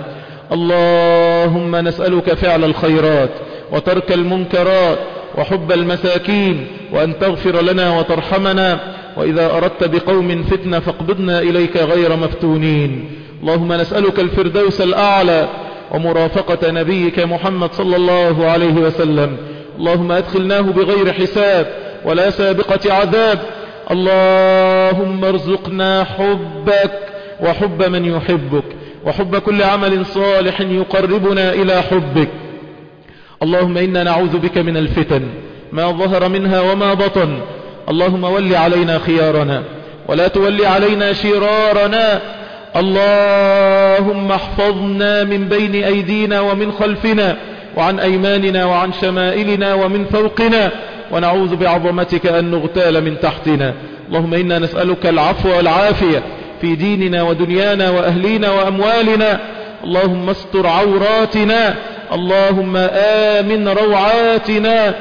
A: اللهم نسألك فعل الخيرات وترك المنكرات وحب المساكين، وأن تغفر لنا وترحمنا، وإذا أردت بقوم فتنة فاقبضنا إليك غير مفتونين. اللهم نسألك الفردوس الأعلى ومرافقة نبيك محمد صلى الله عليه وسلم. اللهم أدخلناه بغير حساب ولا سابقة عذاب. اللهم ارزقنا حبك وحب من يحبك وحب كل عمل صالح يقربنا إلى حبك. اللهم إنا نعوذ بك من الفتن ما ظهر منها وما بطن. اللهم ول علينا خيارنا ولا تول علينا شرارنا. اللهم احفظنا من بين أيدينا ومن خلفنا وعن أيماننا وعن شمائلنا ومن فوقنا، ونعوذ بعظمتك أن نغتال من تحتنا. اللهم إنا نسألك العفو والعافية في ديننا ودنيانا وأهلينا وأموالنا. اللهم استر عوراتنا، اللهم آمن روعاتنا.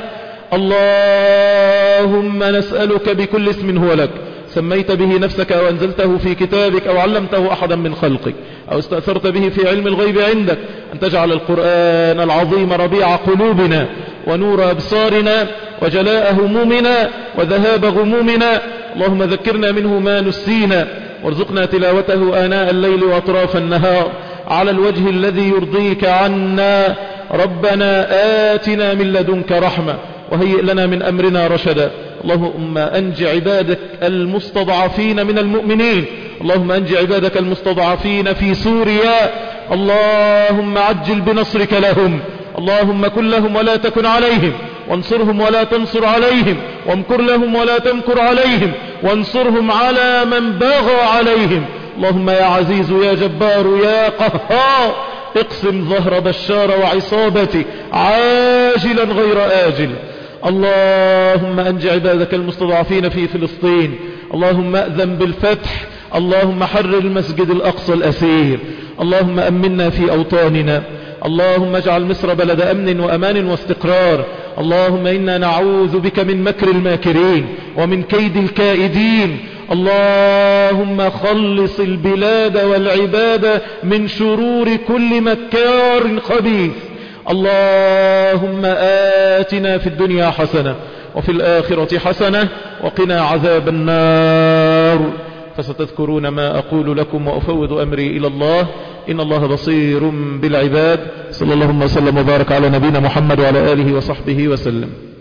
A: اللهم نسألك بكل اسم هو لك سميت به نفسك أو أنزلته في كتابك أو علمته أحدا من خلقك أو استأثرت به في علم الغيب عندك، أن تجعل القرآن العظيم ربيع قلوبنا ونور أبصارنا وجلاء همومنا وذهاب غمومنا. اللهم ذكرنا منه ما نسينا، وارزقنا تلاوته آناء الليل وأطراف النهار على الوجه الذي يرضيك عنا. ربنا آتنا من لدنك رحمة وهيئ لنا من أمرنا رشدا. اللهم أنج عبادك المستضعفين من المؤمنين، اللهم أنج عبادك المستضعفين في سوريا، اللهم عجل بنصرك لهم. اللهم كن لهم ولا تكن عليهم، وانصرهم ولا تنصر عليهم، وامكر لهم ولا تمكر عليهم، وانصرهم على من بغى عليهم. اللهم يا عزيز يا جبار يا قهار اقسم ظهر بشار وعصابته عاجلا غير آجل. اللهم أنج عبادك المستضعفين في فلسطين، اللهم أذن بالفتح، اللهم حرر المسجد الأقصى الأسير، اللهم أمنا في أوطاننا، اللهم اجعل مصر بلد أمن وأمان واستقرار. اللهم إنا نعوذ بك من مكر الماكرين ومن كيد الكائدين. اللهم خلص البلاد والعباد من شرور كل مكار خبيث. اللهم آتنا في الدنيا حسنة وفي الآخرة حسنة وقنا عذاب النار. فستذكرون ما أقول لكم وأفوض أمري إلى الله، إن الله بصير بالعباد. صلى الله وسلم وبارك على نبينا محمد وعلى آله وصحبه وسلم.